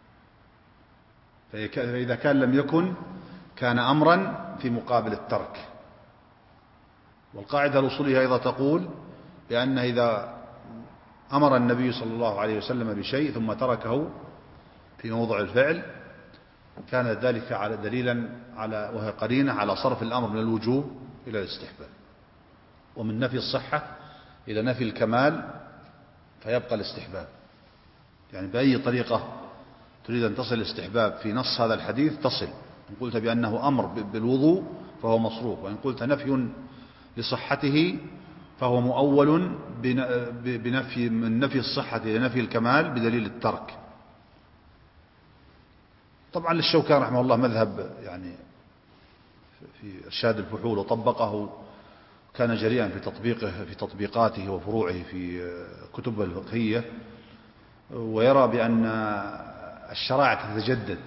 فإذا كان لم يكن كان أمرا في مقابل الترك. والقاعدة الأصولية أيضا تقول بأن إذا أمر النبي صلى الله عليه وسلم بشيء ثم تركه في موضع الفعل كان ذلك على دليلا على وهي قرينة على صرف الأمر من الوجوب إلى الاستحباب، ومن نفي الصحة إلى نفي الكمال فيبقى الاستحباب. يعني بأي طريقة تريد أن تصل الاستحباب في نص هذا الحديث تصل. إن قلت بأنه أمر بالوضوء فهو مصروف، وإن قلت نفي لصحته فهو مؤول بنفي من نفي الصحة إلى نفي الكمال بدليل الترك. طبعا للشوكاني رحمه الله مذهب يعني في إرشاد الفحول وطبقه، كان جريئا في تطبيقه في تطبيقاته وفروعه في كتبه الفقهية، ويرى بأن الشرائع تتجدد،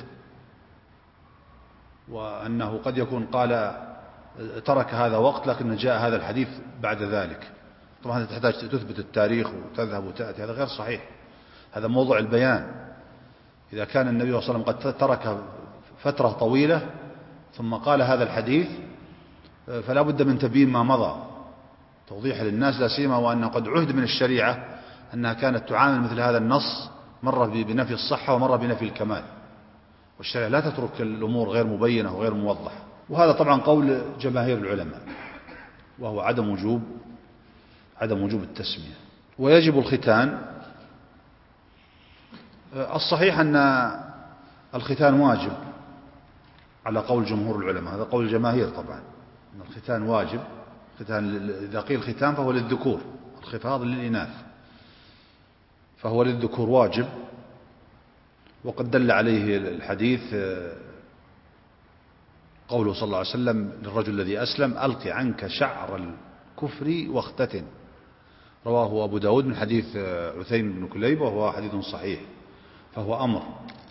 وأنه قد يكون قال ترك هذا وقت لكن جاء هذا الحديث بعد ذلك. طبعا تحتاج تثبت التاريخ وتذهب وتأتي، هذا غير صحيح، هذا موضوع البيان. إذا كان النبي صلى الله عليه وسلم قد ترك فترة طويلة ثم قال هذا الحديث فلا بد من تبيين ما مضى، توضيح للناس، لا سيما وأن قد عهد من الشريعة أنها كانت تعامل مثل هذا النص مرة بنفي الصحة ومرة بنفي الكمال، والشريعة لا تترك الأمور غير مبينة وغير موضحة. وهذا طبعا قول جماهير العلماء، وهو عدم وجوب التسمية. ويجب الختان. الصحيح أن الختان واجب على قول جمهور العلماء، هذا قول الجماهير طبعا، أن الختان واجب. إذا قيل ختان فهو للذكور، الخفاض للإناث، فهو للذكور واجب. وقد دل عليه الحديث قوله صلى الله عليه وسلم للرجل الذي أسلم: ألق عنك شعر الكفر واختتن، رواه أبو داود من حديث عثيم بن كليب، وهو حديث صحيح، فهو أمر.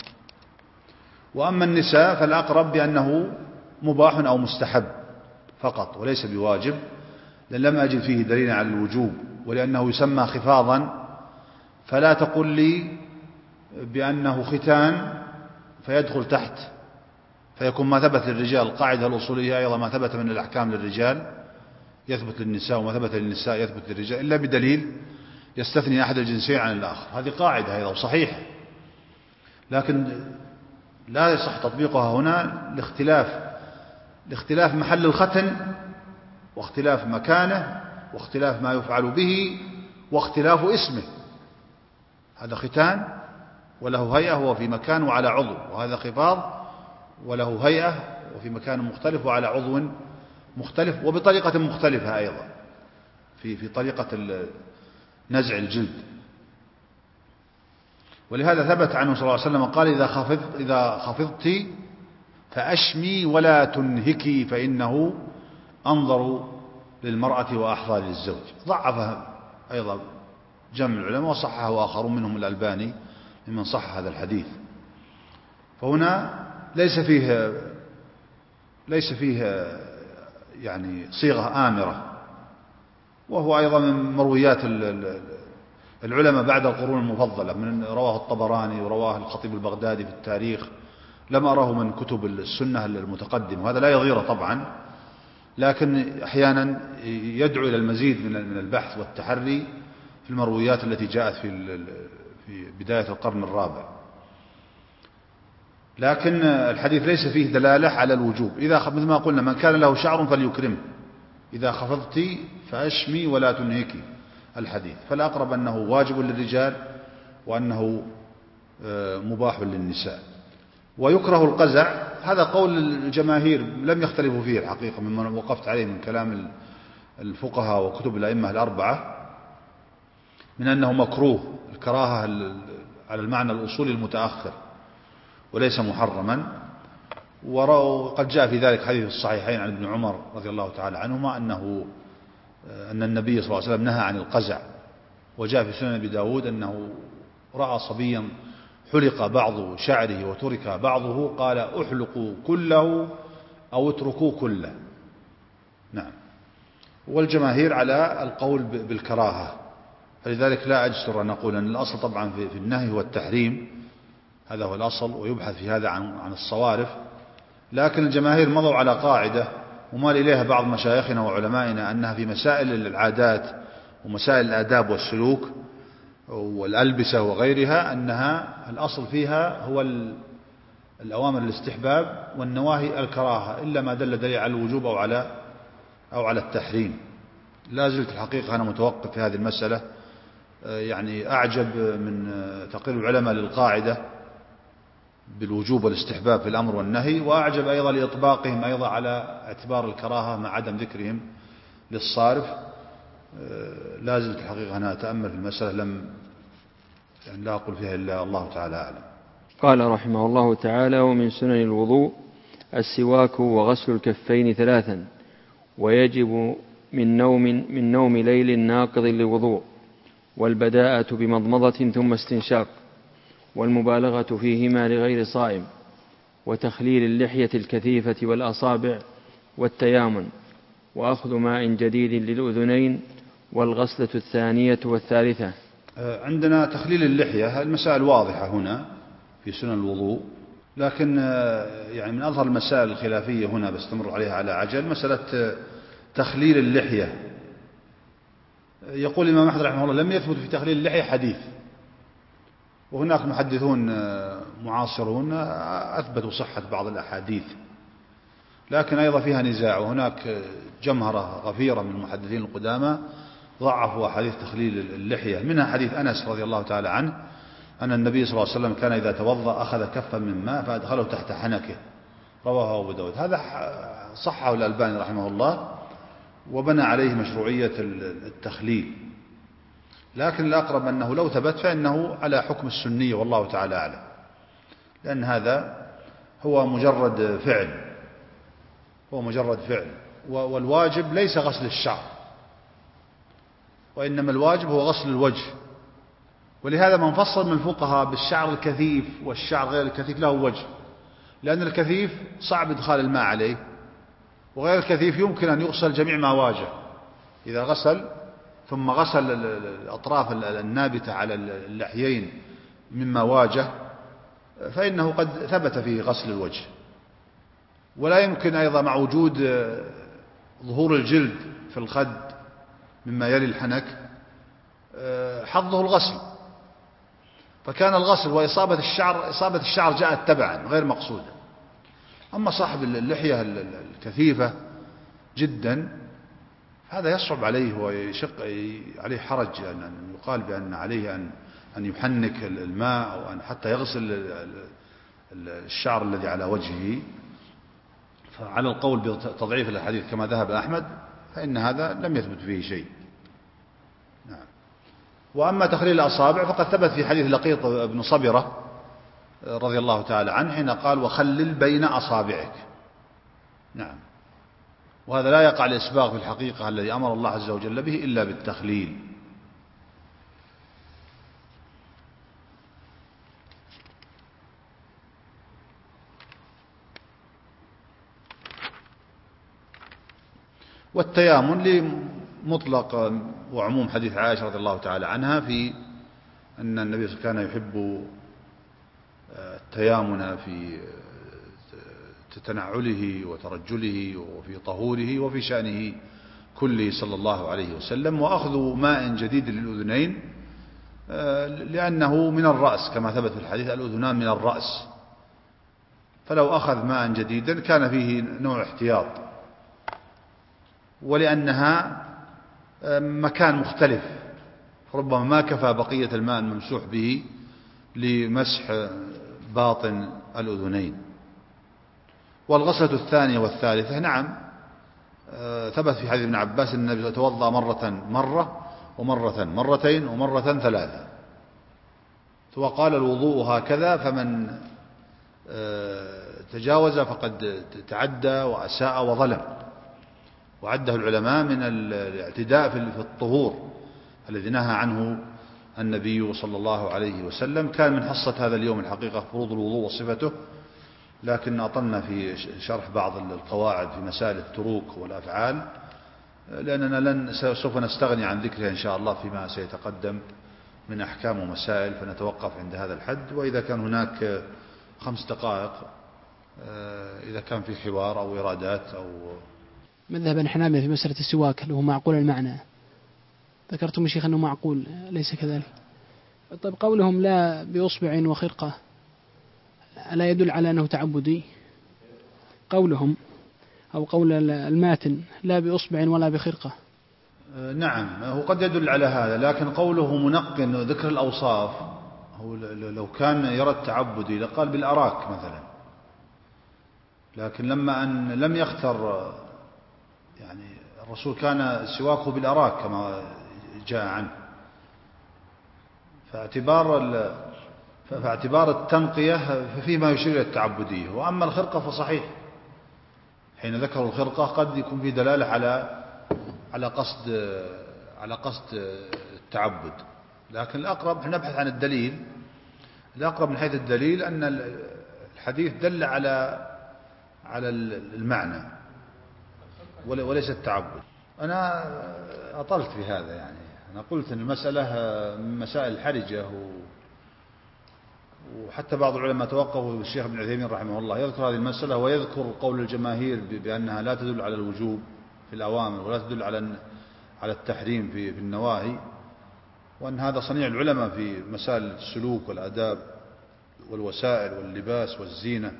وأما النساء فالأقرب بأنه مباح أو مستحب فقط وليس بواجب، لأن لم أجد فيه دليل على الوجوب، ولأنه يسمى خفاضا، فلا تقل لي بأنه ختان فيدخل تحت، فيكون ما ثبت للرجال. القاعدة الأصولية أيضا ما ثبت من الأحكام للرجال يثبت للنساء، وما ثبت للنساء يثبت للرجال، إلا بدليل يستثني أحد الجنسين عن الآخر. هذه قاعدة أيضا صحيحة، لكن لا يصح تطبيقها هنا لاختلاف محل الختن، واختلاف مكانه، واختلاف ما يفعل به، واختلاف اسمه. هذا ختان وله هيئة وهو في مكان وعلى عضو، وهذا خفاض وله هيئة وفي مكان مختلف وعلى عضو مختلف، وبطريقة مختلفة أيضا في طريقة نزع الجلد. ولهذا ثبت عنه صلى الله عليه وسلم قال: إذا خفضت فأشمي ولا تنهكي، فإنه أنظر للمرأة وأحظى للزوج. ضعفها أيضا جمع العلماء وصححه آخرون منهم الألباني ممن صح هذا الحديث. فهنا ليس فيه يعني صيغة آمرة، وهو أيضا من مرويات العلماء بعد القرون المفضلة، من رواه الطبراني ورواه الخطيب البغدادي في التاريخ، لم أراه من كتب السنة المتقدمة. وهذا لا يضير طبعا، لكن أحيانا يدعو إلى المزيد من البحث والتحري في المرويات التي جاءت في بداية القرن الرابع. لكن الحديث ليس فيه دلالة على الوجوب. مثل ما قلنا: من كان له شعر فليكرمه، إذا خفضت فأشمي ولا تنهكي الحديث. فالأقرب أنه واجب للرجال وأنه مباح للنساء. ويكره القزع، هذا قول الجماهير لم يختلفوا فيه الحقيقة، مما وقفت عليه من كلام الفقهاء وكتب الأئمة الأربعة، من أنه مكروه، الكراهة على المعنى الأصولي المتأخر، وليس محرما. وقد جاء في ذلك حديث الصحيحين عن ابن عمر رضي الله تعالى عنهما أن النبي صلى الله عليه وسلم نهى عن القزع. وجاء في سنن أبي داود أنه رأى صبيا حلق بعض شعره وترك بعضه، قال: احلقوا كله أو اتركوا كله. نعم. والجماهير على القول بالكراهة، فلذلك لا أجسر أن نقول أن الأصل طبعا في النهي هو التحريم، هذا هو الأصل، ويبحث في هذا عن الصوارف. لكن الجماهير مضوا على قاعدة ومال إليها بعض مشايخنا وعلمائنا، أنها في مسائل العادات ومسائل الآداب والسلوك والألبسة وغيرها، أنها الأصل فيها هو الأوامر الاستحباب والنواهي الكراهة، إلا ما دل دليل على الوجوب أو على التحريم. لا زلت الحقيقة أنا متوقف في هذه المسألة، يعني أعجب من تقرير العلماء للقاعدة بالوجوب والاستحباب في الأمر والنهي، وأعجب أيضا لإطباقهم أيضا على اعتبار الكراهة مع عدم ذكرهم للصارف. لا زلت الحقيقة أنا أتأمل في المسألة، يعني لا أقول فيها إلا الله تعالى أعلم. قال رحمه الله تعالى: ومن سنن الوضوء السواك وغسل الكفين 3، ويجب من نوم ليل ناقض للوضوء، والبداءة بمضمضة ثم استنشاق، والمبالغة فيهما لغير صائم، وتخليل اللحية الكثيفة والأصابع، والتيامن، وأخذ ماء جديد للأذنين، والغسلة 2 و3. عندنا تخليل اللحية، المسائل واضحة هنا في سنن الوضوء، لكن يعني من أظهر المسائل الخلافية هنا بستمر عليها على عجل مسألة تخليل اللحية. يقول الإمام أحمد رحمه الله: لم يثبت في تخليل اللحية حديث، وهناك محدثون معاصرون أثبتوا صحة بعض الأحاديث، لكن أيضا فيها نزاع، وهناك جمهرة غفيرة من المحدثين القدامى ضعفوا أحاديث تخليل اللحية، منها حديث أنس رضي الله تعالى عنه أن النبي صلى الله عليه وسلم كان إذا توضأ أخذ كفا من ماء فأدخله تحت حنكه رواه أبو داود. هذا صحه الألباني رحمه الله وبنى عليه مشروعية التخليل، لكن الأقرب أنه لو ثبت فإنه على حكم السنية والله تعالى أعلم، لأن هذا هو مجرد فعل، والواجب ليس غسل الشعر، وإنما الواجب هو غسل الوجه. ولهذا من فصل من الفقهاء بالشعر الكثيف والشعر غير الكثيف له وجه، لأن الكثيف صعب إدخال الماء عليه، وغير الكثيف يمكن أن يغسل جميع ما واجه. إذا غسل ثم غسل الأطراف النابتة على اللحيين مما واجه فإنه قد ثبت فيه غسل الوجه. ولا يمكن أيضا مع وجود ظهور الجلد في الخد مما يلي الحنك حظه الغسل، فكان الغسل وإصابة الشعر جاءت تبعا غير مقصودة. أما صاحب اللحية الكثيفة جدا هذا يصعب عليه ويشق عليه حرج أن يقال بأن عليه أن يحنك الماء أو أن حتى يغسل الشعر الذي على وجهه. فعلى القول بتضعيف الحديث كما ذهب أحمد فإن هذا لم يثبت فيه شيء. نعم. وأما تخليل الأصابع فقد ثبت في حديث لقيط بن صبرة رضي الله تعالى عنه حين قال وخلل بين أصابعك. نعم. وهذا لا يقع الإسباغ في الحقيقة الذي أمر الله عز وجل به إلا بالتخليل. والتيامن لمطلق وعموم حديث عائشة رضي الله تعالى عنها في أن النبي صلى الله عليه وسلم كان يحب التيامن في تنعله وترجله وفي طهوره وفي شأنه كله صلى الله عليه وسلم. وأخذ ماء جديد للأذنين لأنه من الرأس كما ثبت في الحديث الأذنان من الرأس، فلو أخذ ماء جديدا كان فيه نوع احتياط، ولأنها مكان مختلف ربما ما كفى بقية الماء الممسوح به لمسح باطن الأذنين. والغسلة الثانية والثالثة نعم ثبت في حديث ابن عباس أن النبي توضأ مرة ومرة مرتين ومرة ثلاثة، وقال الوضوء هكذا فمن تجاوز فقد تعدى وأساء وظلم. وعده العلماء من الاعتداء في الطهور الذي نهى عنه النبي صلى الله عليه وسلم. كان من حصة هذا اليوم الحقيقة فروض الوضوء وصفته، لكن أطلنا في شرح بعض القواعد في مسائل التروك والأفعال، لأننا سوف نستغني عن ذكرها إن شاء الله فيما سيتقدم من أحكام ومسائل، فنتوقف عند هذا الحد. وإذا كان هناك 5 دقائق إذا كان في حوار أو إرادات أو مذهب الحنابلة في مسألة السواك هل هو معقول المعنى؟ ذكرتم يا شيخ أنه معقول، ليس كذلك؟ طيب قولهم لا بأصبع وخرقة ألا يدل على أنه تعبدي؟ قولهم أو قول الماتن لا بأصبع ولا بخرقة. نعم هو قد يدل على هذا، لكن قوله منقن ذكر الأوصاف هو لو كان يرى التعبدي لقال بالأراك مثلا، لكن لما أن لم يختر يعني الرسول كان سواكه بالأراك كما جاء عنه، فاعتبار التنقية فيما يشير إلى التعبدية. وأما الخرقة فصحيح حين ذكروا الخرقة قد يكون في دلالة على قصد التعبد، لكن الأقرب نبحث عن الدليل. الأقرب من حيث الدليل أن الحديث دل على المعنى وليس التعبد. أنا أطلت في هذا، يعني أنا قلت أن المسألة من مسائل الحرجة، وحتى بعض العلماء توقفوا الشيخ ابن عثيمين رحمه الله يذكر هذه المسألة ويذكر قول الجماهير بأنها لا تدل على الوجوب في الأوامر ولا تدل على التحريم في النواهي، وأن هذا صنيع العلماء في مسائل السلوك والآداب والوسائل واللباس والزينة.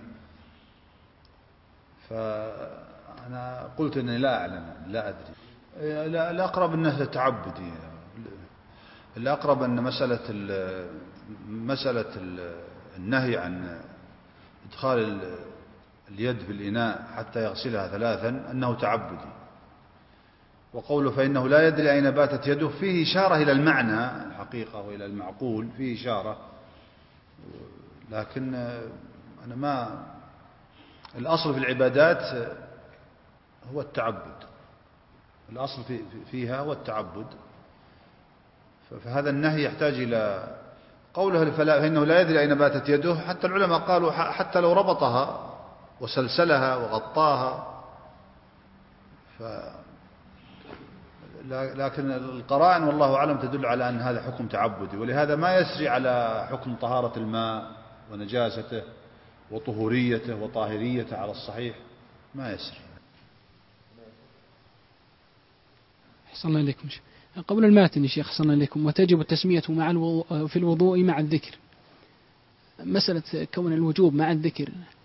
فأنا قلت أنني لا أعلم، لا أدري. الأقرب أنه تعبدي، الأقرب أن مسألة النهي عن إدخال اليد في الإناء حتى يغسلها ثلاثا أنه تعبدي. وقوله فإنه لا يدري أين باتت يده فيه إشارة إلى المعنى الحقيقة وإلى المعقول، فيه إشارة، لكن أنا ما الأصل في العبادات هو التعبد، الأصل فيها هو التعبد. فهذا النهي يحتاج إلى قوله فإنه لا يدري أين باتت يده. حتى العلماء قالوا حتى لو ربطها وسلسلها وغطاها لكن القرائن والله أعلم تدل على أن هذا حكم تعبدي، ولهذا ما يسري على حكم طهارة الماء ونجاسته وطهوريته وطاهريته على الصحيح، ما يسري. أحسن الله إليكم. قبل الماتن يا شيخ أحسن الله إليكم، وتجب التسمية مع في الوضوء مع الذكر. مسألة كون الوجوب مع الذكر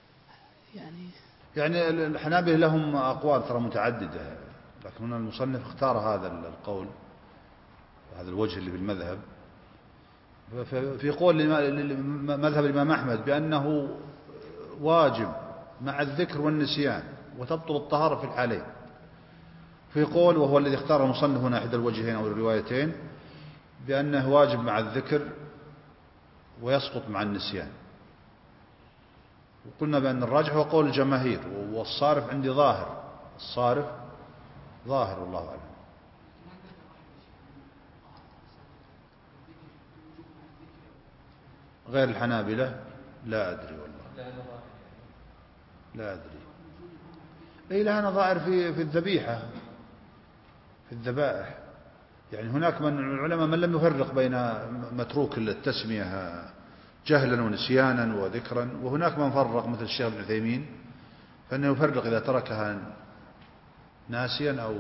يعني الحنابلة لهم أقوال ترى متعددة، لكن هنا المصنف اختار هذا القول، هذا الوجه اللي بالمذهب. في قول مذهب الإمام أحمد بأنه واجب مع الذكر والنسيان وتبطل الطهارة في الحالين. في قول وهو الذي اختاره المصنف هنا إحدى الوجهين أو الروايتين بأنه واجب مع الذكر ويسقط مع النسيان. وقلنا بأن الراجح هو قول الجماهير، والصارف عندي ظاهر، الصارف ظاهر والله أعلم. غير الحنابلة لا أدري والله، لا أدري. إيه لها نظائر في الذبيحة، في الذبائح. يعني هناك من العلماء من لم يفرق بين متروك التسمية جهلا ونسيانا وذكرا، وهناك من فرق مثل الشيخ ابن عثيمين فإنه يفرق إذا تركها ناسيا أو.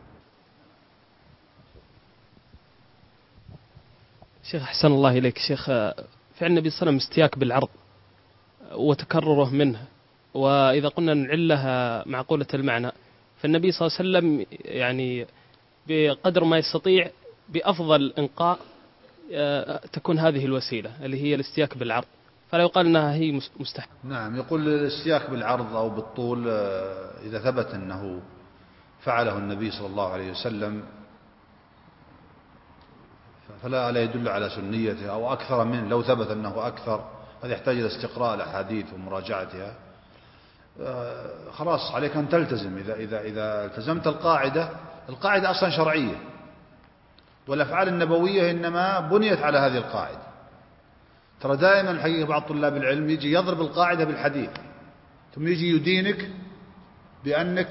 شيخ أحسن الله إليك شيخ، فعل النبي صلى الله عليه وسلم استياك بالعرض وتكرره منه، وإذا قلنا نعلها معقولة المعنى فالنبي صلى الله عليه وسلم يعني بقدر ما يستطيع بأفضل إنقاء تكون هذه الوسيلة اللي هي الاستياك بالعرض، فلا يقال أنها هي مستحب. نعم، يقول الاستياك بالعرض أو بالطول إذا ثبت أنه فعله النبي صلى الله عليه وسلم فلا يدل على سنيته أو أكثر منه. لو ثبت أنه أكثر هذا يحتاج إلى استقراء الأحاديث ومراجعتها. خلاص عليك أن تلتزم. إذا التزمت القاعدة أصلا شرعية، والأفعال النبوية إنما بنيت على هذه القاعدة. ترى دائما الحقيقة بعض طلاب العلم يجي يضرب القاعدة بالحديث، ثم يجي يدينك بأنك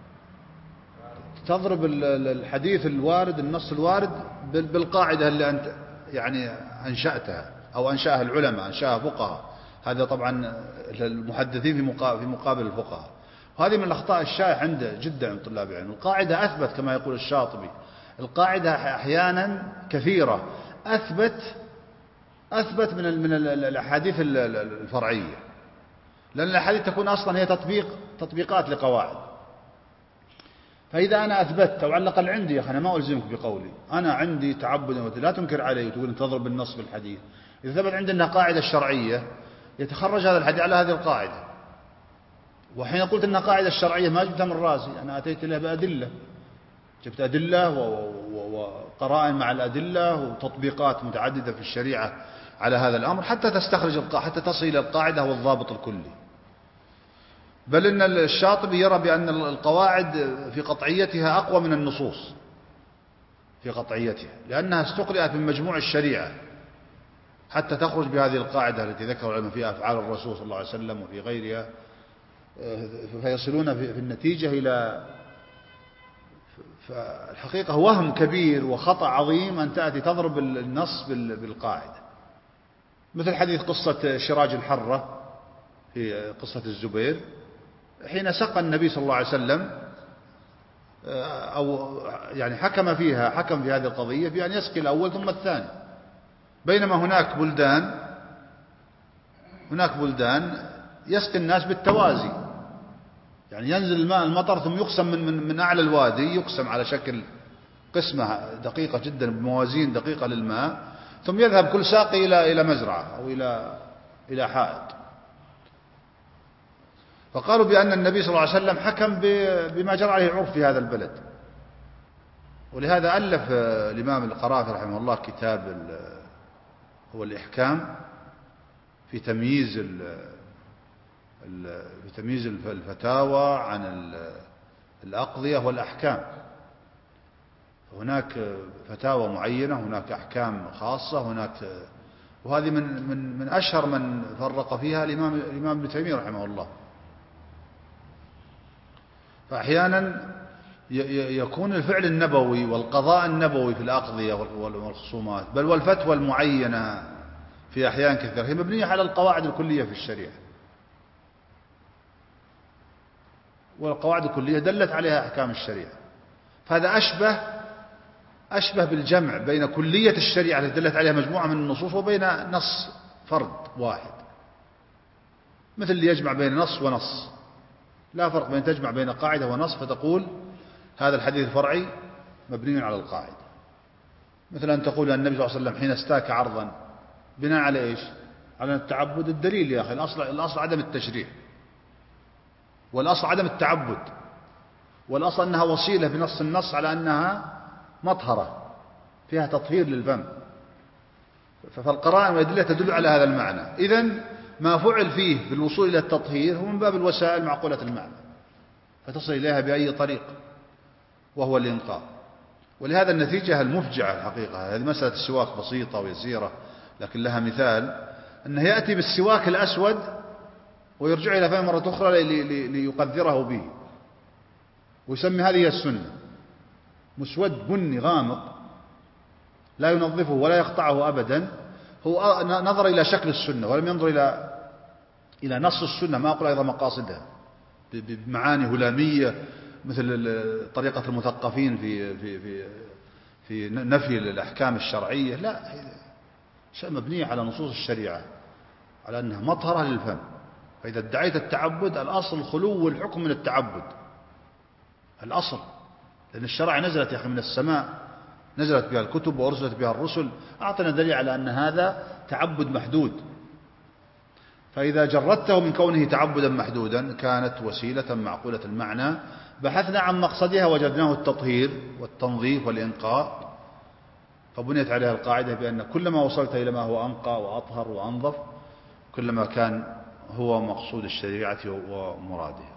تضرب الحديث الوارد، النص الوارد بالقاعدة اللي أنت يعني أنشأتها أو أنشأها العلماء، أنشأها فقهاء. هذا طبعا المحدثين في مقابل الفقهاء. وهذه من الأخطاء الشائعة جدا عند طلاب العلم. القاعدة أثبت كما يقول الشاطبي، القاعدة أحيانا كثيرة أثبت من الأحاديث الفرعية، لأن الأحاديث تكون أصلا هي تطبيقات لقواعد. فإذا أنا أثبتت أو على الأقل عندي، أنا ما ألزمك بقولي، أنا عندي تعبد لا تنكر علي وتقول أن تضرب بالنص بالحديث. إذا ثبت عندنا قاعدة شرعية يتخرج هذا الحديث على هذه القاعدة. وحين قلت أنها قاعدة الشرعية ما جبتها من راسي، أنا أتيت لها بأدلة، جبت أدلة وقرائن مع الأدلة وتطبيقات متعددة في الشريعة على هذا الأمر حتى حتى تصل إلى القاعدة والضابط الكلي. بل إن الشاطبي يرى بأن القواعد في قطعيتها أقوى من النصوص في قطعيتها، لأنها استقرأت من مجموع الشريعة حتى تخرج بهذه القاعدة التي ذكر العلماء فيها أفعال الرسول صلى الله عليه وسلم وفي غيرها، فيصلون في النتيجة إلى. فالحقيقة وهم كبير وخطأ عظيم أن تأتي تضرب النص بالقاعدة، مثل حديث قصة شراج الحرة في قصة الزبير، حين سقى النبي صلى الله عليه وسلم أو يعني حكم في هذه القضية بأن يسقي الأول ثم الثاني، بينما هناك بلدان يسقي الناس بالتوازي، يعني ينزل المطر ثم يقسم من أعلى الوادي، يقسم على شكل قسمة دقيقة جدا بموازين دقيقة للماء، ثم يذهب كل ساقي إلى مزرعة أو إلى حائط. فقالوا بأن النبي صلى الله عليه وسلم حكم بما جرى عليه عرف في هذا البلد. ولهذا ألف الإمام القرافي رحمه الله كتاب هو الإحكام في تمييز الفتاوى عن الأقضية والأحكام. هناك فتاوى معينة، هناك أحكام خاصة، هناك، وهذه من أشهر من فرق فيها الإمام ابن تيمية رحمه الله. فأحيانا يكون الفعل النبوي والقضاء النبوي في الأقضية والخصومات، بل والفتوى المعينة في أحيان كثيرة هي مبنية على القواعد الكلية في الشريعة، والقواعد الكلية دلت عليها أحكام الشريعة. فهذا أشبه بالجمع بين كلية الشريعة التي دلت عليها مجموعة من النصوص وبين نص فرد واحد، مثل اللي يجمع بين نص ونص. لا فرق بين تجمع بين قاعدة ونص فتقول هذا الحديث الفرعي مبني على القاعدة. مثل أن تقول النبي صلى الله عليه وسلم حين استاك عرضا، بناء على إيش؟ على التعبد. الدليل يا أخي الأصل عدم التشريع، والأصل عدم التعبد، والأصل أنها وسيلة بنص النص على أنها مطهرة فيها تطهير للفم. فالقرائن والأدلة تدل على هذا المعنى. إذن ما فعل فيه في الوصول إلى التطهير هو من باب الوسائل معقولة المعنى، فتصل إليها بأي طريق، وهو الإنقاء. ولهذا النتيجة المفجعة الحقيقة، هذه مسألة السواك بسيطة ويسيرة لكن لها مثال، أنه يأتي بالسواك الأسود ويرجع إلى فمه مرة أخرى ليقذره به، ويسمي هذه السنة. مسود بني غامق لا ينظفه ولا يقطعه أبدا، هو نظر إلى شكل السنة ولم ينظر إلى نص السنة، ما أقول أيضا مقاصدها بمعاني هلامية مثل طريقة المثقفين في نفي الأحكام الشرعية. لا، شيء مبني على نصوص الشريعة على أنها مطهرة للفم. فإذا ادعيت التعبد، الأصل الخلو والحكم من التعبد، الأصل، لأن الشرع نزلت يا أخي من السماء، نزلت بها الكتب وأرسلت بها الرسل، أعطنا دليل على أن هذا تعبد محدود. فإذا جردته من كونه تعبدا محدودا كانت وسيلة معقولة المعنى، بحثنا عن مقصدها وجدناه التطهير والتنظيف والإنقاء، فبنيت عليها القاعدة بأن كلما وصلت إلى ما هو أنقى وأطهر وأنظف كلما كان هو مقصود الشريعة ومرادها.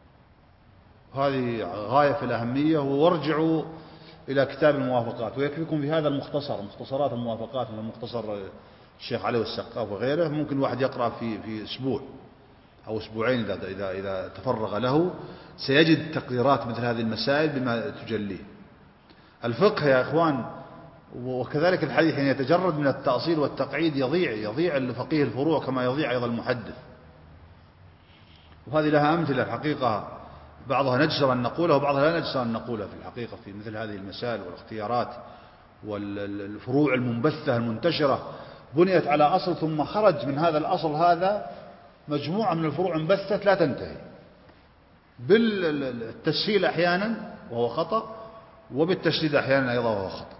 هذه غاية في الأهمية. وارجعوا إلى كتاب الموافقات، ويكفيكم في هذا مختصرات الموافقات، من مختصر الشيخ علي والسقاف وغيره، ممكن واحد يقرأ في أسبوع أو أسبوعين إذا تفرغ له، سيجد تقريرات مثل هذه المسائل بما تجليه. الفقه يا إخوان وكذلك الحديث حين يتجرد من التأصيل والتقعيد يضيع الفقيه الفروع كما يضيع أيضا المحدث. وهذه لها أمثلة الحقيقة، بعضها نجسر أن نقولها وبعضها لا نجسر أن نقولها في الحقيقة في مثل هذه المسائل والاختيارات والفروع المنبثة المنتشرة، بنيت على أصل ثم خرج من هذا الأصل هذا مجموعة من الفروع انبثت لا تنتهي، بالتسهيل أحيانا وهو خطأ، وبالتشديد أحيانا أيضا وهو خطأ.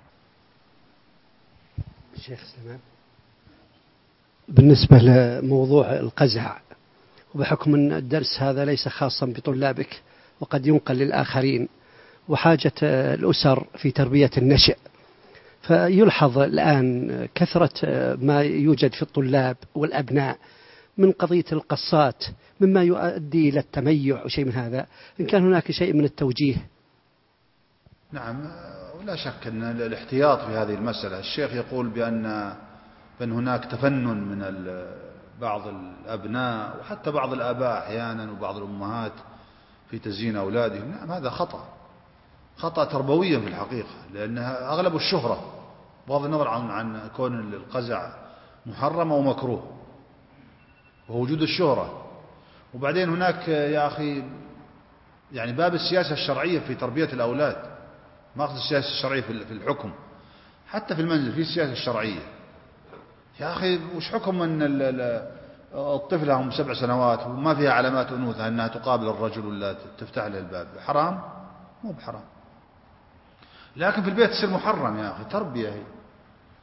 شيخ سلمان، بالنسبة لموضوع القزع، وبحكم أن الدرس هذا ليس خاصا بطلابك وقد ينقل للآخرين، وحاجة الأسر في تربية النشء، فيلحظ الآن كثرة ما يوجد في الطلاب والأبناء من قضية القصات مما يؤدي إلى التميع وشيء من هذا، إن كان هناك شيء من التوجيه. نعم، ولا شك أن الاحتياط في هذه المسألة. الشيخ يقول بأن هناك تفنن من بعض الأبناء وحتى بعض الآباء أحيانا وبعض الأمهات في تزيين أولادهم. نعم، هذا خطأ تربويا في الحقيقة، لأنها أغلب الشهرة بغض النظر عن كون القزع محرم أو مكروه ووجود الشهرة. وبعدين هناك يا أخي يعني باب السياسة الشرعية في تربية الأولاد، ما أقصد السياسة الشرعية في الحكم، حتى في المنزل في السياسة الشرعية. يا أخي وش حكم أن الطفل لهم 7 سنوات وما فيها علامات أنوثة أنها تقابل الرجل ولا تفتح له الباب؟ حرام؟ مو بحرام، لكن في البيت تصير محرم يا أخي. تربية هي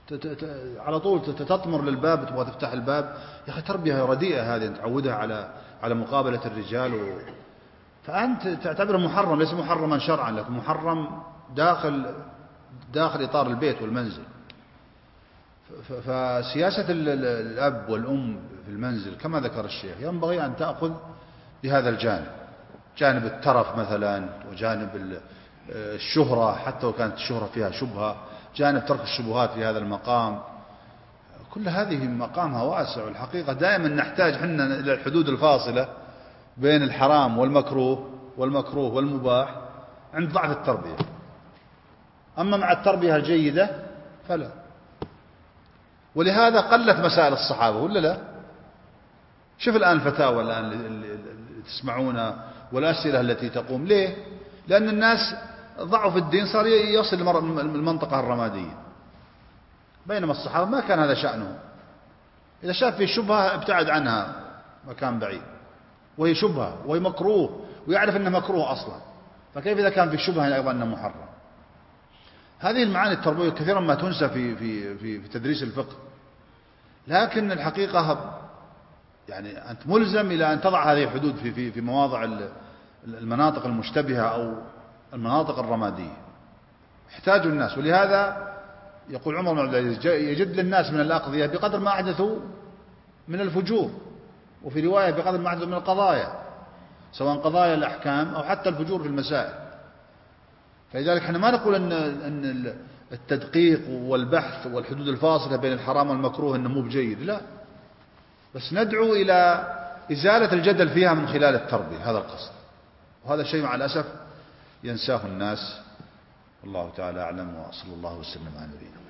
على طول تطمر للباب تبغى تفتح الباب، يا أخي تربية رديئة هذه، تعودها على على مقابلة الرجال فأنت تعتبره محرم، ليس محرما شرعا، لكن محرم داخل إطار البيت والمنزل. فسياسة الأب والأم في المنزل كما ذكر الشيخ ينبغي أن تأخذ بهذا الجانب، جانب الترف مثلا، وجانب الشهرة حتى لو كانت الشهرة فيها شبهة، جانب ترك الشبهات في هذا المقام. كل هذه مقامها واسع، والحقيقة دائما نحتاج حنا إلى الحدود الفاصلة بين الحرام والمكروه والمباح عند ضعف التربية. أما مع التربية الجيدة فلا. ولهذا قلت مسائل الصحابة ولا لا؟ شوف الآن الفتاوى الآن اللي تسمعونها والأسئلة التي تقوم، ليه؟ لأن الناس ضعوا في الدين، صار يصل المنطقة الرمادية، بينما الصحابة ما كان هذا شأنهم. إذا شاف في شبهة ابتعد عنها مكان بعيد، وهي شبهة وهي مكروه ويعرف أنه مكروه أصلا، فكيف إذا كان في شبهة أيضا أنه محرم؟ هذه المعاني التربوية كثيرا ما تنسى في تدريس الفقه. لكن الحقيقة يعني أنت ملزم إلى أن تضع هذه الحدود في مواضع المناطق المشتبهة أو المناطق الرمادية، يحتاج الناس. ولهذا يقول عمر بن عبد العزيز يجد للناس من الأقضية بقدر ما أحدثوا من الفجور، وفي رواية بقدر ما أحدثوا من القضايا، سواء قضايا الأحكام أو حتى الفجور في المسائل. فلذلك احنا ما نقول أن التدقيق والبحث والحدود الفاصلة بين الحرام والمكروه أنه مو بجيد، لا، بس ندعو إلى إزالة الجدل فيها من خلال التربية، هذا القصد. وهذا الشيء مع الأسف ينساه الناس، والله تعالى أعلم، وصلى الله وسلم على نبينا.